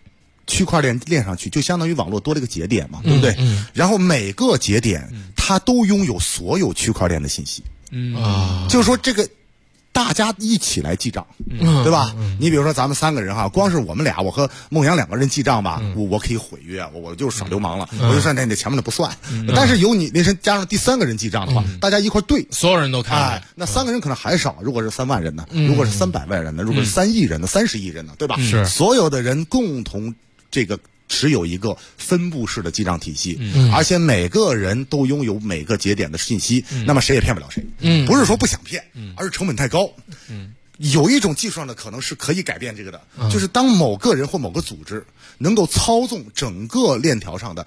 区块链链上去，就相当于网络多了一个节点嘛，对不对？然后每个节点它都拥有所有区块链的信息。就是说这个大家一起来记账，对吧？你比如说咱们3个人哈，光是我们俩，我和孟阳2个人记账吧，我可以毁约，我就耍流氓了，我就算那前面的不算。但是有你那是加上第3个人记账的话，大家一块对， 所有人都看， 那3个人可能还少。如果是3万人呢，如果是300万人呢，如果是3亿人呢，30亿人呢，对吧？ 是所有的人共同这个持有一个分布式的记账体系，而且每个人都拥有每个节点的信息，那么谁也骗不了谁。不是说不想骗，而是成本太高。有一种技术上的可能是可以改变这个的，就是当某个人或某个组织能够操纵整个链条上的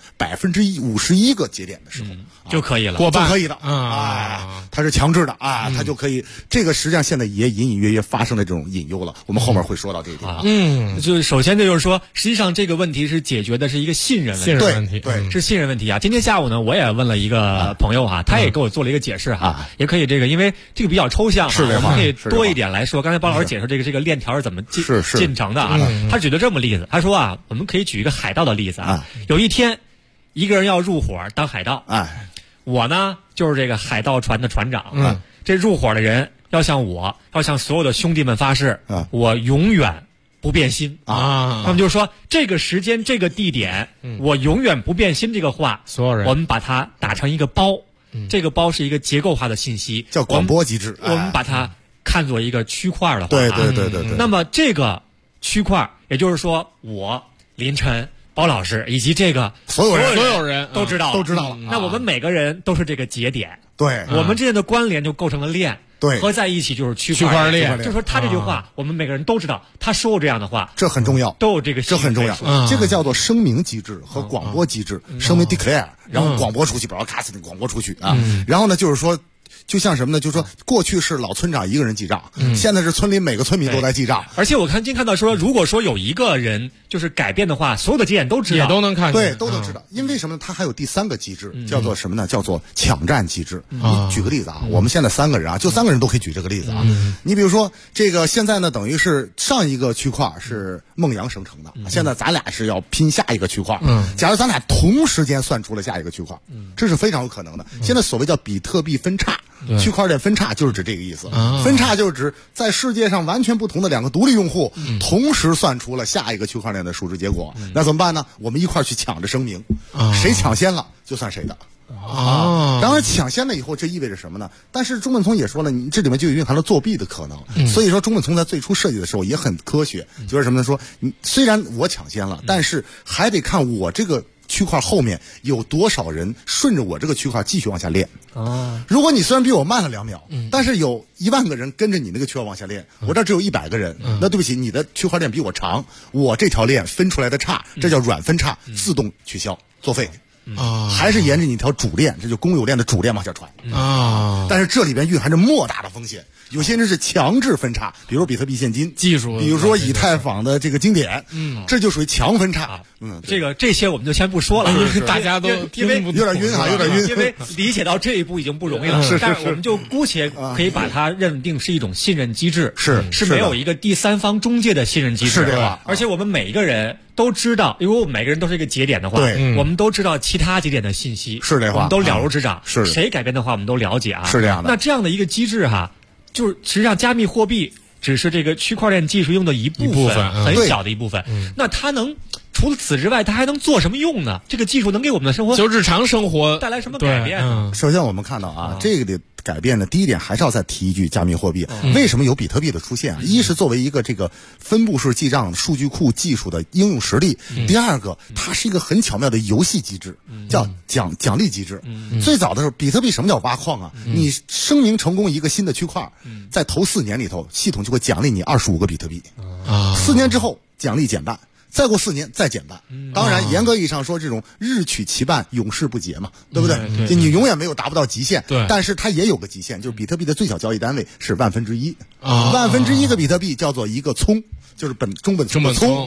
51%个节点的时候， 就可以了， 过半就可以的它是强制的它就可以。这个实际上现在也隐隐约约发生了这种隐忧了，我们后面会说到这一点。 就是首先就是说，实际上这个问题是解决的是一个信任问题， 对， 是信任问题啊。今天下午呢，我也问了一个朋友他也给我做了一个解释也可以这个，因为这个比较抽象我们可以多一点来说。刚才包老师解释这个链条是怎么进程的他举了这么例子，他说我们可以举一个海盗的例子有一天一个人要入伙当海盗，我呢就是这个海盗船的船长，这入伙的人要向所有的兄弟们发誓，我永远不变心他们就说这个时间这个地点我永远不变心这个话， 所有人我们把它打成一个包，这个包是一个结构化的信息， 叫广播机制， 我们把它看作一个区块的话， 对。 那么这个区块，也就是说我林晨、包老师以及这个所有人都知道了。那我们每个人都是这个节点， 对， 我们之间的关联就构成了链， 对， 合在一起就是区块链。就是说他这句话，我们每个人都知道，他说过这样的话， 这很重要， 都有这个， 这很重要。这个叫做声明机制和广播机制，声明 declare， 然后广播出去，比如咔嚓广播出去然后呢，就是说。就像什么呢？就是说，过去是老村长一个人记账，现在是村里每个村民都在记账。 而且我今看到说，如果说有一个人就是改变的话，所有的节点都知道， 也都能看见， 对，都能知道。因为什么呢？它还有第3个机制，叫做什么呢？叫做抢占机制。你举个例子我们现在3个人就3个人都可以举这个例子你比如说，这个现在呢，等于是上一个区块是孟阳生成的，现在咱俩是要拼下一个区块。假如咱俩同时间算出了下一个区块，这是非常有可能的。现在所谓叫比特币分叉。区块链分叉就是指这个意思，分叉就是指在世界上完全不同的2个独立用户同时算出了下一个区块链的数值结果，那怎么办呢？我们一块去抢着声明，谁抢先了就算谁的。当然抢先了以后，这意味着什么呢？但是中本聪也说了，你这里面就蕴含了作弊的可能。所以说中本聪在最初设计的时候也很科学，就是什么呢？说你虽然我抢先了，但是还得看我这个区块后面有多少人顺着我这个区块继续往下练。如果你虽然比我慢了2秒，但是有1万个人跟着你那个区块往下练，我这只有100个人，那对不起，你的区块链比我长，我这条链分出来的差，这叫软分叉，自动取消作废。还是沿着你一条主链，这就公有链的主链往下传但是这里边蕴含着莫大的风险。有些人是强制分叉，比如比特币现金技术， 比如说以太坊的这个经典，这就属于强分叉。 这些我们就先不说了， 大家都因为有点晕有点晕， 因为理解到这一步已经不容易了。但是我们就姑且可以把它认定是一种信任机制，是没有一个第3方中介的信任机制， 是这样。 而且我们每一个人都知道，如果我们每个人都是一个节点的话，我们都知道其他节点的信息， 是这话， 我们都了如指掌。 是谁改变的话，我们都了解是这样的。 那这样的一个机制就是实际上加密货币只是这个区块链技术用的一部分，很小的一部分。那它能除了此之外，它还能做什么用呢？这个技术能给我们的生活， 就日常生活带来什么改变呢？ 首先我们看到这个的改变呢，第一点还是要再提一句加密货币。为什么有比特币的出现一是作为一个这个分布式记账数据库技术的应用实例，第二个它是一个很巧妙的游戏机制，叫奖励机制。最早的时候，比特币什么叫挖矿你声明成功一个新的区块，在头4年里头，系统就会奖励你25个比特币4年之后奖励减半，再过4年再减半。当然严格意义上说，这种日取其半永世不竭嘛，对不对？你永远没有达不到极限，但是它也有个极限，就是比特币的最小交易单位是1/1000，1/1000个比特币叫做一个聪，就是中本聪的聪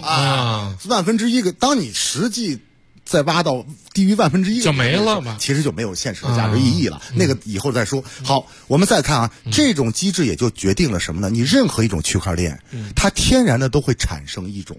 1/1000个。当你实际再挖到低于1/1000 就没了嘛， 其实就没有现实的价值意义了。那个以后再说。好，我们再看这种机制也就决定了什么呢？你任何一种区块链，它天然的都会产生一种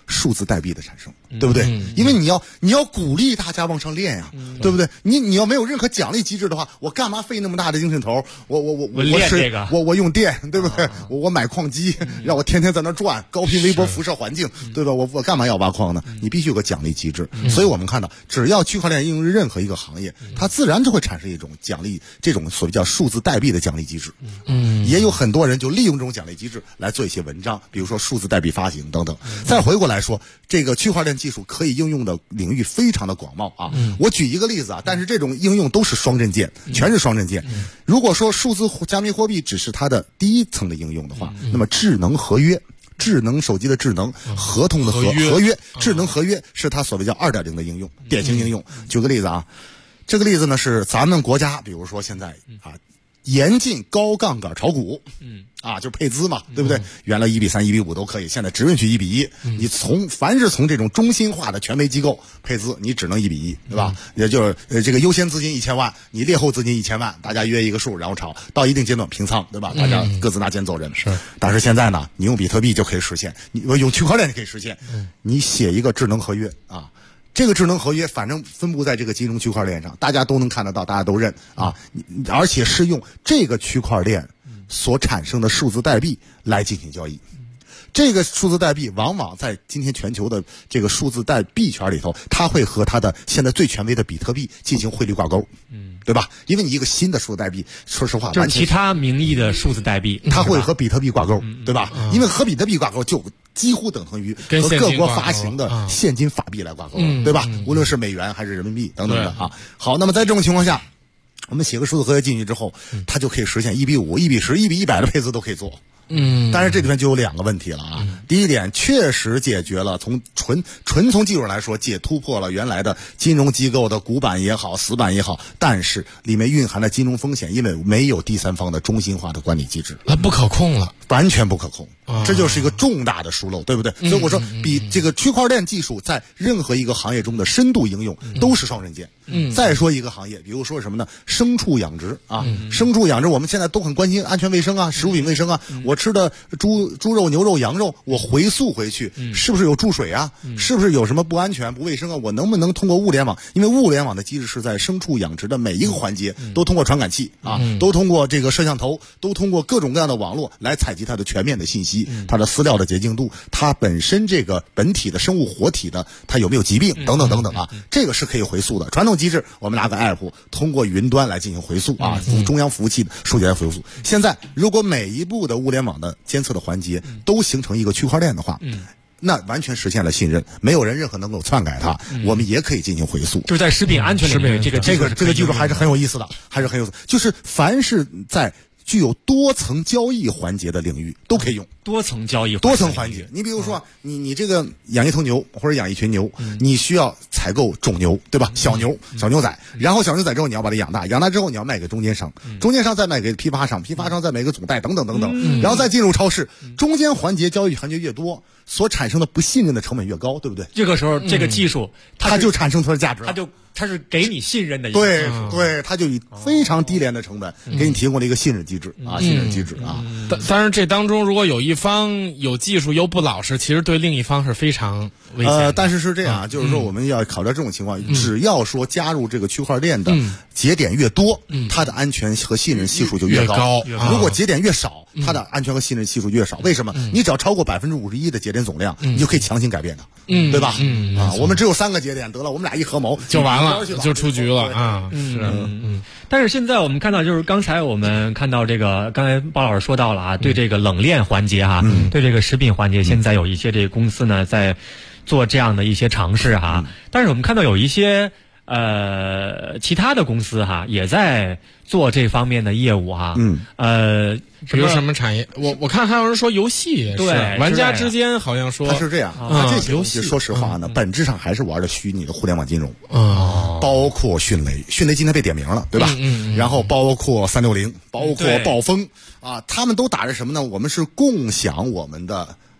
数字代币的产生，对不对？因为你要鼓励大家往上练呀，对不对？你要没有任何奖励机制的话，我干嘛费那么大的精神头？我练这个， 我用电，对不对？我买矿机，让我天天在那转，高频微波辐射环境，对吧？我干嘛要挖矿呢？你必须有个奖励机制。所以我们看到，只要区块链应用任何一个行业，它自然就会产生一种奖励，这种所谓叫数字代币的奖励机制。也有很多人就利用这种奖励机制来做一些文章，比如说数字代币发行等等。再回过来说，这个区块链技术可以应用的领域非常的广袤啊。我举一个例子啊，但是这种应用都是双刃剑，全是双刃剑。如果说数字加密货币只是它的第一层的应用的话，那么智能合约。智能手机的智能，合同的合约，智能合约是它所谓叫 2.0 的应用，典型应用。举个例子啊，这个例子呢是咱们国家，比如说现在啊，严禁高杠杆炒股，就配资嘛，对不对？原来1:3、1:5都可以，现在只允许1:1。你凡是从这种中心化的权威机构配资，你只能1:1，对吧？也就是这个优先资金1000万，你劣后资金1000万，大家约一个数，然后炒到一定阶段平仓，对吧？大家各自拿钱走人。是。但是现在呢，你用比特币就可以实现，你用区块链就可以实现。你写一个智能合约啊。这个智能合约反正分布在这个金融区块链上，大家都能看得到，大家都认啊，而且是用这个区块链所产生的数字代币来进行交易。这个数字代币往往在今天全球的这个数字代币圈里头，它会和它的现在最权威的比特币进行汇率挂钩，对吧？因为你一个新的数字代币，说实话， 就是其他名义的数字代币， 它会和比特币挂钩，对吧？因为和比特币挂钩就几乎等同于和各国发行的现金法币来挂钩，对吧？无论是美元还是人民币等等的啊。好，那么在这种情况下，我们写个数字合约进去之后，它就可以实现1:5、1:10、1:100的配资都可以做。但是这里面就有2个问题了啊。第一点，确实解决了从纯从技术来说，突破了原来的金融机构的古板也好、死板也好，但是里面蕴含了金融风险，因为没有第三方的中心化的管理机制， 那不可控了， 完全不可控。这就是一个重大的疏漏，对不对？所以我说，比这个区块链技术在任何一个行业中的深度应用都是双刃剑。再说一个行业，比如说什么呢？牲畜养殖啊，牲畜养殖我们现在都很关心安全卫生啊、食品卫生啊。我吃的猪肉、牛肉、羊肉，我回溯回去，是不是有注水啊？是不是有什么不安全、不卫生啊？我能不能通过物联网？因为物联网的机制是在牲畜养殖的每一个环节都通过传感器啊，都通过这个摄像头，都通过各种各样的网络来采集它的全面的信息，它的饲料的洁净度，它本身这个本体的生物活体的它有没有疾病等等等等啊，这个是可以回溯的。传统机制我们拿个 app 通过云端来进行回溯啊，中央服务器的数据来回溯。现在如果每一步的物联网的监测的环节都形成一个区块链的话，那完全实现了信任，没有人任何能够篡改它，我们也可以进行回溯。 就是在食品安全领域，这个技术还是很有意思的，就是凡是在具有多层交易环节的领域都可以用。 多层环节， 你比如说，你这个养一头牛或者养一群牛，你需要采购种牛，对吧？小牛仔，然后小牛仔之后你要把它养大之后你要卖给中间商，中间商再卖给批发商，批发商再卖给总代等等等等，然后再进入超市，中间环节交易环节越多，所产生的不信任的成本越高，对不对？ 这个时候这个技术它就产生它的价值了， 它是给你信任的， 对，它就以非常低廉的成本给你提供了一个信任机制啊。 但是这当中如果有一方有技术又不老实，其实对另一方是非常危险的。 但是这样，就是说我们要考虑这种情况，只要说加入这个区块链的节点越多，它的安全和信任系数就越高。如果节点越少，它的安全和信任系数越少。为什么？你只要超过51%的节点总量，你就可以强行改变它，对吧？我们只有3个节点，得了，我们俩一合谋就完了，就出局了啊！ 但是现在我们看到，就是刚才我们看到这个，刚才包老师说到了啊，对这个冷链环节哈，对这个食品环节，现在有一些这个公司呢在做这样的一些尝试哈。但是我们看到有一些其他的公司哈也在做这方面的业务哈。 比如什么产业？我看还有人说游戏也是， 对， 玩家之间好像说它是这样。这些游戏说实话呢，本质上还是玩的虚拟的互联网金融。包括迅雷今天被点名了，对吧？然后包括360，包括暴风啊，他们都打着什么呢？我们是共享我们的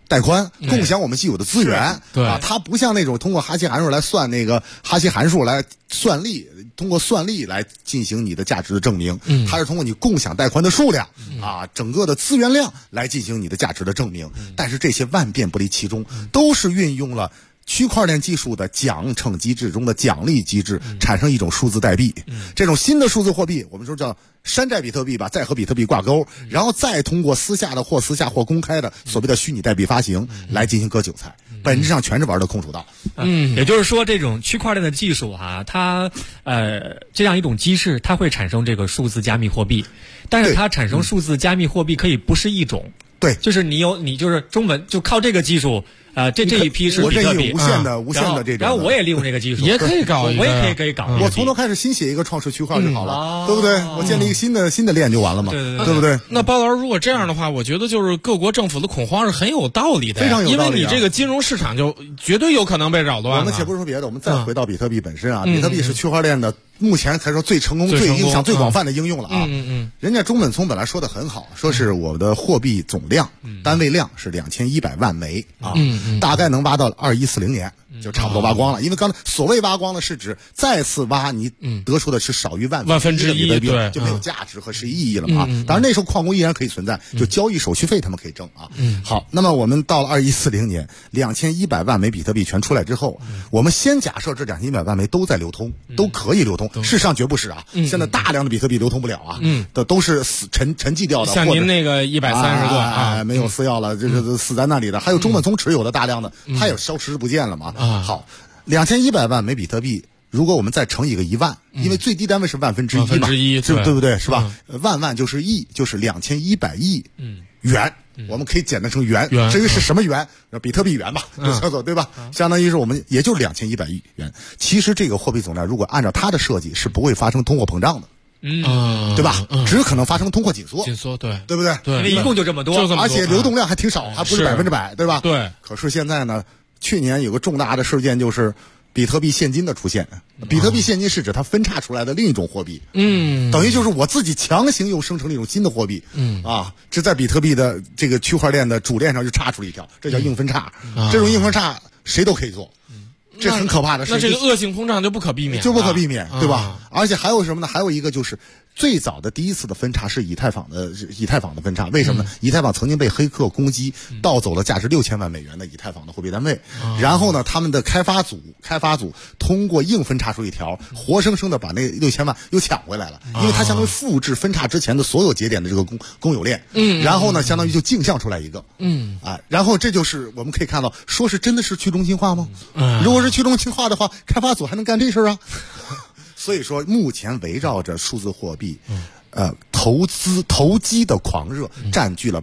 带宽，共享我们既有的资源。 对啊，它不像那种通过哈希函数来算那个哈希函数来算力，通过算力来进行你的价值的证明。它是通过你共享带宽的数量啊，整个的资源量来进行你的价值的证明。但是这些万变不离其中，都是运用了区块链技术的奖惩机制中的奖励机制，产生一种数字代币。这种新的数字货币，我们说叫山寨比特币吧，再和比特币挂钩，然后再通过私下或公开的所谓的虚拟代币发行来进行割韭菜，本质上全是玩的空手道。 也就是说，这种区块链的技术它这样一种机制，它会产生这个数字加密货币，但是它产生数字加密货币可以不是一种。 对， 就是你就是中文就靠这个技术。这一批是比特币， 无限的这种， 然后我也利用这个技术， 也可以搞， 我也可以搞。 我从头开始新写一个创世区块就好了，对不对？我建立一个新的链就完了嘛，对不对？ 那包老师，如果这样的话，我觉得就是各国政府的恐慌是很有道理的， 非常有道理。 因为你这个金融市场就绝对有可能被扰乱。 我们且不说别的，我们再回到比特币本身啊，比特币是区块链的目前才说最成功、最影响最广泛的应用了啊。人家中本聪本来说的很好，说是我的货币总量单位量是2100万枚啊，大概能挖到2140年就差不多挖光了。因为刚才所谓挖光的是指再次挖你得出的是少于万分之一的比特币，就没有价值和实际意义了嘛。当然那时候矿工依然可以存在，就交易手续费他们可以挣啊。好，那么我们到了2140年，2100万枚比特币全出来之后，我们先假设这2100万枚都在流通，都可以流通。事实上绝不是啊，现在大量的比特币流通不了啊，都是沉寂掉的。 像您那个130个啊， 没有私钥了，这个死在那里的，还有中本聪持有的大量的，它也消失不见了嘛。好，2100万枚比特币，如果我们再乘以个1万，因为最低单位是万分之一嘛，对不对？是吧？万就是亿，就是2100亿元。我们可以简单成元，至于是什么元，比特币元吧，叫做对吧？相当于是我们也就是2100亿元。其实这个货币总量如果按照它的设计，是不会发生通货膨胀的。对吧？只可能发生通货紧缩，对不对？ 因为一共就这么多， 而且流动量还挺少，还不是100%，对吧？ 对。 可是现在呢，去年有个重大的事件就是比特币现金的出现。比特币现金是指它分叉出来的另一种货币，等于就是我自己强行又生成了一种新的货币，这在比特币的这个区块链的主链上就插出了一条，这叫硬分叉。这种硬分叉谁都可以做。这很可怕的事。 那这个恶性通胀就不可避免， 对吧？而且还有什么呢？还有一个就是最早的第一次的分叉是以太坊的分叉。为什么呢？以太坊曾经被黑客攻击，盗走了价值6000万美元的以太坊的货币单位。然后呢，他们的开发组通过硬分叉出一条，活生生的把那6000万又抢回来了，因为它相当于复制分叉之前的所有节点的这个公有链。然后呢，相当于就镜像出来一个。然后这就是我们可以看到，说是真的是去中心化吗？如果是去中心化的话，开发组还能干这事啊？所以说，目前围绕着数字货币，投机的狂热占据了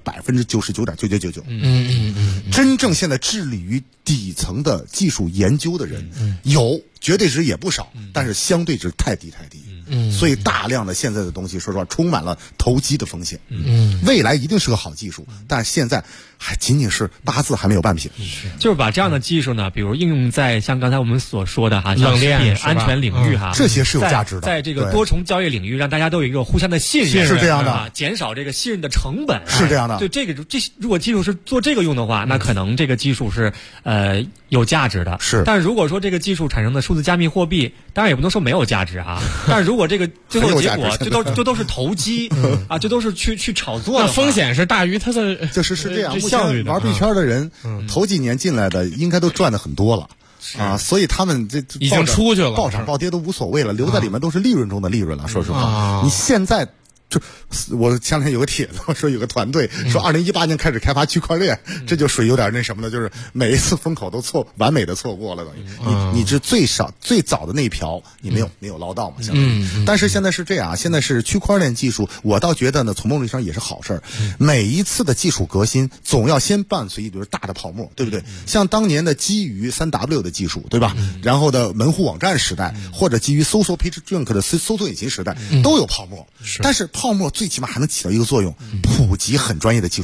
99.9999%。真正现在致力于底层的技术研究的人，绝对值也不少，但是相对值太低。所以大量的现在的东西，说实话，充满了投机的风险。未来一定是个好技术，但现在还仅仅是八字还没有半撇。 就是把这样的技术呢，比如应用在像刚才我们所说的像食品安全领域这些是有价值的。 在这个多重交易领域，让大家都有一个互相的信任， 是这样的， 减少这个信任的成本， 是这样的。 对这如果技术是做这个用的话，那可能这个技术是有价值的。 是， 但如果说这个技术产生的数字加密货币，当然也不能说没有价值啊。但如果这个最后结果这都是投机这都是去炒作的， 那风险是大于它的， 就是这样。目前玩币圈的人，头几年进来的应该都赚的很多了所以他们这已经出去了， 暴涨暴跌都无所谓了，留在里面都是利润中的利润了。说实话，你现在。就我前两天有个帖子说，有个团队说2018年开始开发区块链，这就属于有点那什么的，就是每一次风口都完美的错过了，等于你这最早的那一瓢你没有捞到嘛，相当于。但是现在是这样，现在是区块链技术，我倒觉得呢，从某种意义上也是好事儿。每一次的技术革新总要先伴随一轮大的泡沫，对不对？像当年的基于 3W 的技术，对吧？然后的门户网站时代，或者基于搜索 PageRank 的搜索引擎时代，都有泡沫。但是泡沫最起码还能起到一个作用，普及很专业的技术知识。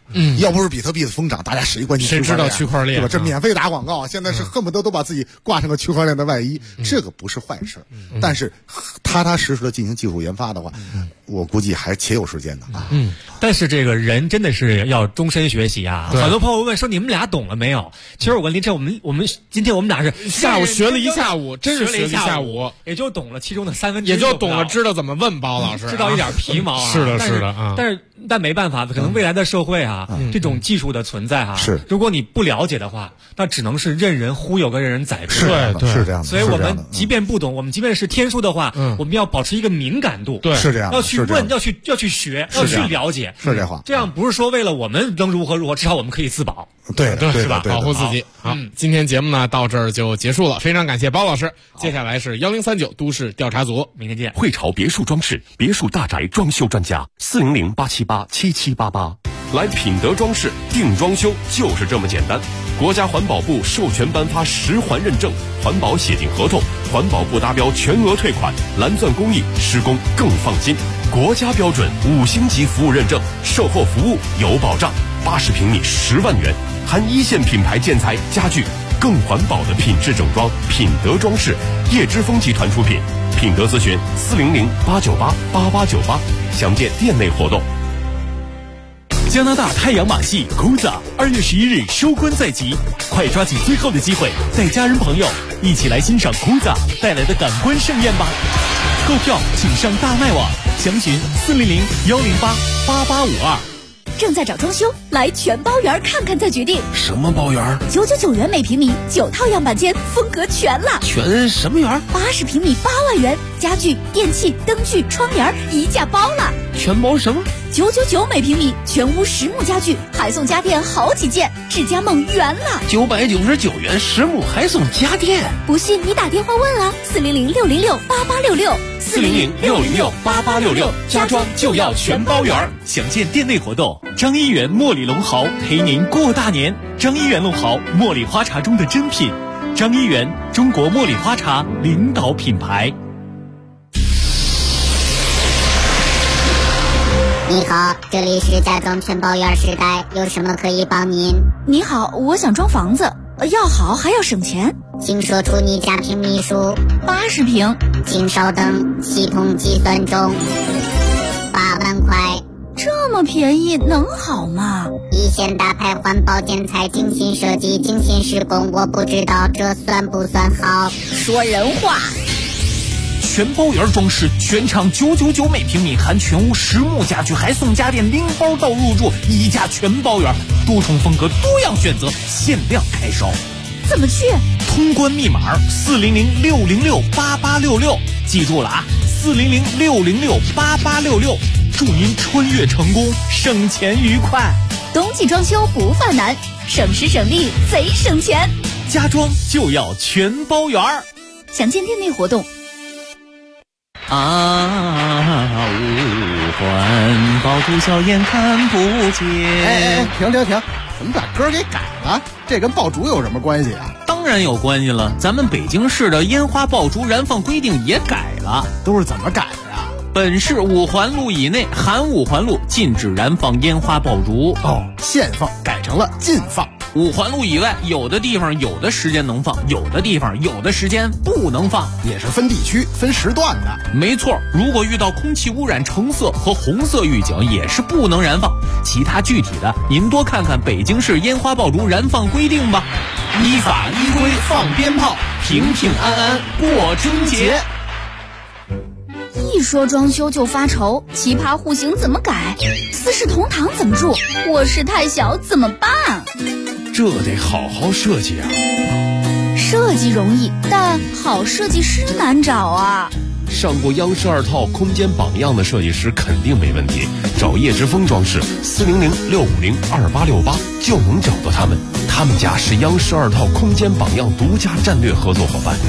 要不是比特币的疯涨，大家谁关心谁知道区块链对吧？这免费打广告，现在是恨不得都把自己挂上个区块链的外衣，这个不是坏事。但是踏踏实实的进行技术研发的话，我估计还且有时间的啊。 但是这个人真的是要终身学习啊！很多朋友问说你们俩懂了没有？其实我跟林晨，我们今天我们俩是下午学了一下午，真是学了一下午， 也就懂了其中的3分之一， 也就懂了知道怎么问包老师， 知道一点皮毛啊。 是的啊。 但没办法，可能未来的社会啊，这种技术的存在啊， 是如果你不了解的话，那只能是任人忽悠跟任人宰割。 对，是这样的。 所以我们即便不懂，我们即便是天书的话，我们要保持一个敏感度。 对， 是这样的。 要去问，要去学，要去了解。 是这话。 这样不是说为了我们能如何，至少我们可以自保。 对， 是吧？ 保护自己。好，今天节目呢到这儿就结束了，非常感谢包老师。接下来是1039都市调查组，明天见。 汇潮别墅装饰，别墅大宅装修专家，400-878-7788，来品德装饰定装修就是这么简单。国家环保部授权颁发10环认证，环保写进合同，环保部达标全额退款，蓝钻工艺，施工更放心。国家标准5星级服务认证，售后服务有保障，80平米10万元，含1线品牌建材家具，更环保的品质整装。品德装饰，叶之峰集团出品。品德咨询400-898-8898，详见店内活动。 加拿大太阳马戏 Kuza 2月11日收官在即，快抓紧最后的机会，带家人朋友一起来欣赏 Kuza 带来的感官盛宴吧！购票请上大麦网，详询400-108-8852。 正在找装修，来全包园看看再决定。 什么包园 ？999元每平米，9套样板间，风格全了。 全什么园 ？80平米8万元，家具、电器、灯具、窗帘一价包了。 全包什么 ？999每平米，全屋实木家具，还送家电好几件，智家梦圆了。 999元实木还送家电， 不信你打电话问啊，400-606-8866，400-606-8866， 家装就要全包圆。详见店内活动。张一元茉莉龙毫陪您过大年。张一元龙毫，茉莉花茶中的珍品。张一元，中国茉莉花茶领导品牌。 你好，这里是家装全包圆时代，有什么可以帮您？ 你好，我想装房子，要好还要省钱， 请说出你家平米数。 80平。 请稍等，系统计算中。8万块。 这么便宜能好吗？ 一线大牌环保建材，精心设计，精心施工，我不知道这算不算好。 说人话。 全包圆装饰，全场999每平米，含全屋实木家具，还送家电，拎包到入住，一价全包圆，多重风格，多样选择，限量开烧。 怎么去？ 通关密码400-606-8866，记住了啊，400-606-8866，祝您穿越成功，省钱愉快。 冬季装修不犯难，省时省力贼省钱， 家装就要全包圆。 详见店内活动。 五环爆竹硝烟看不见。 停！怎么把歌给改了？这跟爆竹有什么关系啊？ 当然有关系了，咱们北京市的烟花爆竹燃放规定也改了。 都是怎么改的呀？ 本市5环路以内含5环路禁止燃放烟花爆竹。 限放改成了禁放。 5环路以外，有的地方有的时间能放，有的地方有的时间不能放， 也是分地区、分时段的。 没错，如果遇到空气污染橙色和红色预警，也是不能燃放。其他具体的，您多看看北京市烟花爆竹燃放规定吧。依法依规放鞭炮，平平安安过春节。 一说装修就发愁，奇葩户型怎么改？四世同堂怎么住？卧室太小怎么办？ 这得好好设计啊！ 设计容易，但好设计师难找啊。 上过央视2套空间榜样的设计师肯定没问题，找叶之峰装饰400-650-2868就能找到他们。他们家是央视2套空间榜样独家战略合作伙伴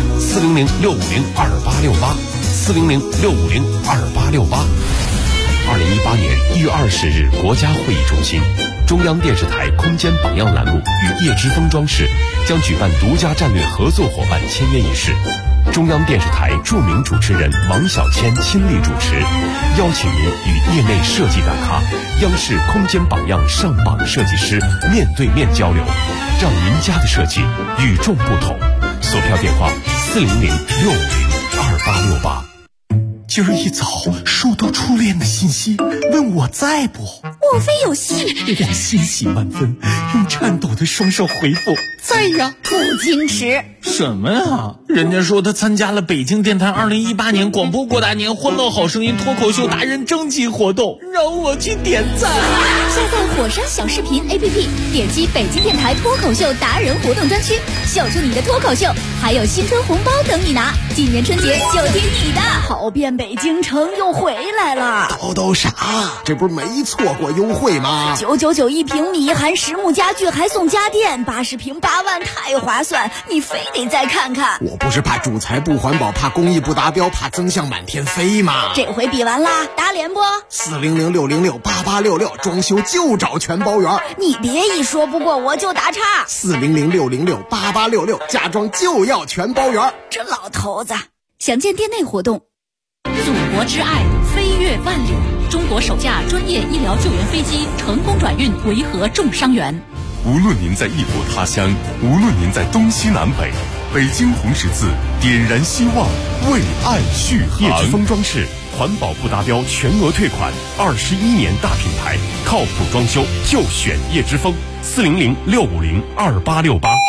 ，400-650-2868，400-650-2868。2018年1月20日，国家会议中心，中央电视台空间榜样栏目与叶之峰装饰将举办独家战略合作伙伴签约仪式。 中央电视台著名主持人王小谦亲力主持，邀请您与业内设计大咖、央视空间榜样上榜设计师面对面交流，让您家的设计与众不同。索票电话400-650-2868。 今儿一早收到初恋的信息，问我在不？ 莫非有戏？ 我欣喜万分，用颤抖的双手回复在呀。 不矜持什么呀？人家说他参加了北京电台2018年广播过大年欢乐好声音脱口秀达人征集活动，让我去点赞。 下载火山小视频 APP， 点击北京电台脱口秀达人活动专区，秀出你的脱口秀，还有新春红包等你拿。今年春节就听你的， 跑遍北京城又回来了。 都傻，这不是没错过优惠吗 ？999一平米，含实木家具还送家电，80平8万，太划算！你非得再看看。 我不是怕主材不环保，怕工艺不达标，怕增项满天飞吗？ 这回比完啦，打脸不？400-606-8866，装修就找全包园。你别一说不过我就打岔。 400-606-8866，家装就要全包园。 这老头子， 详见店内活动。 祖国之爱，飞越万里。中国首架专业医疗救援飞机成功转运维和重伤员。 无论您在异国他乡，无论您在东西南北，北京红十字点燃希望，为爱续航。叶之峰装饰，环保不达标全额退款，21年大品牌，靠谱装修就选叶之峰。400-650-2868。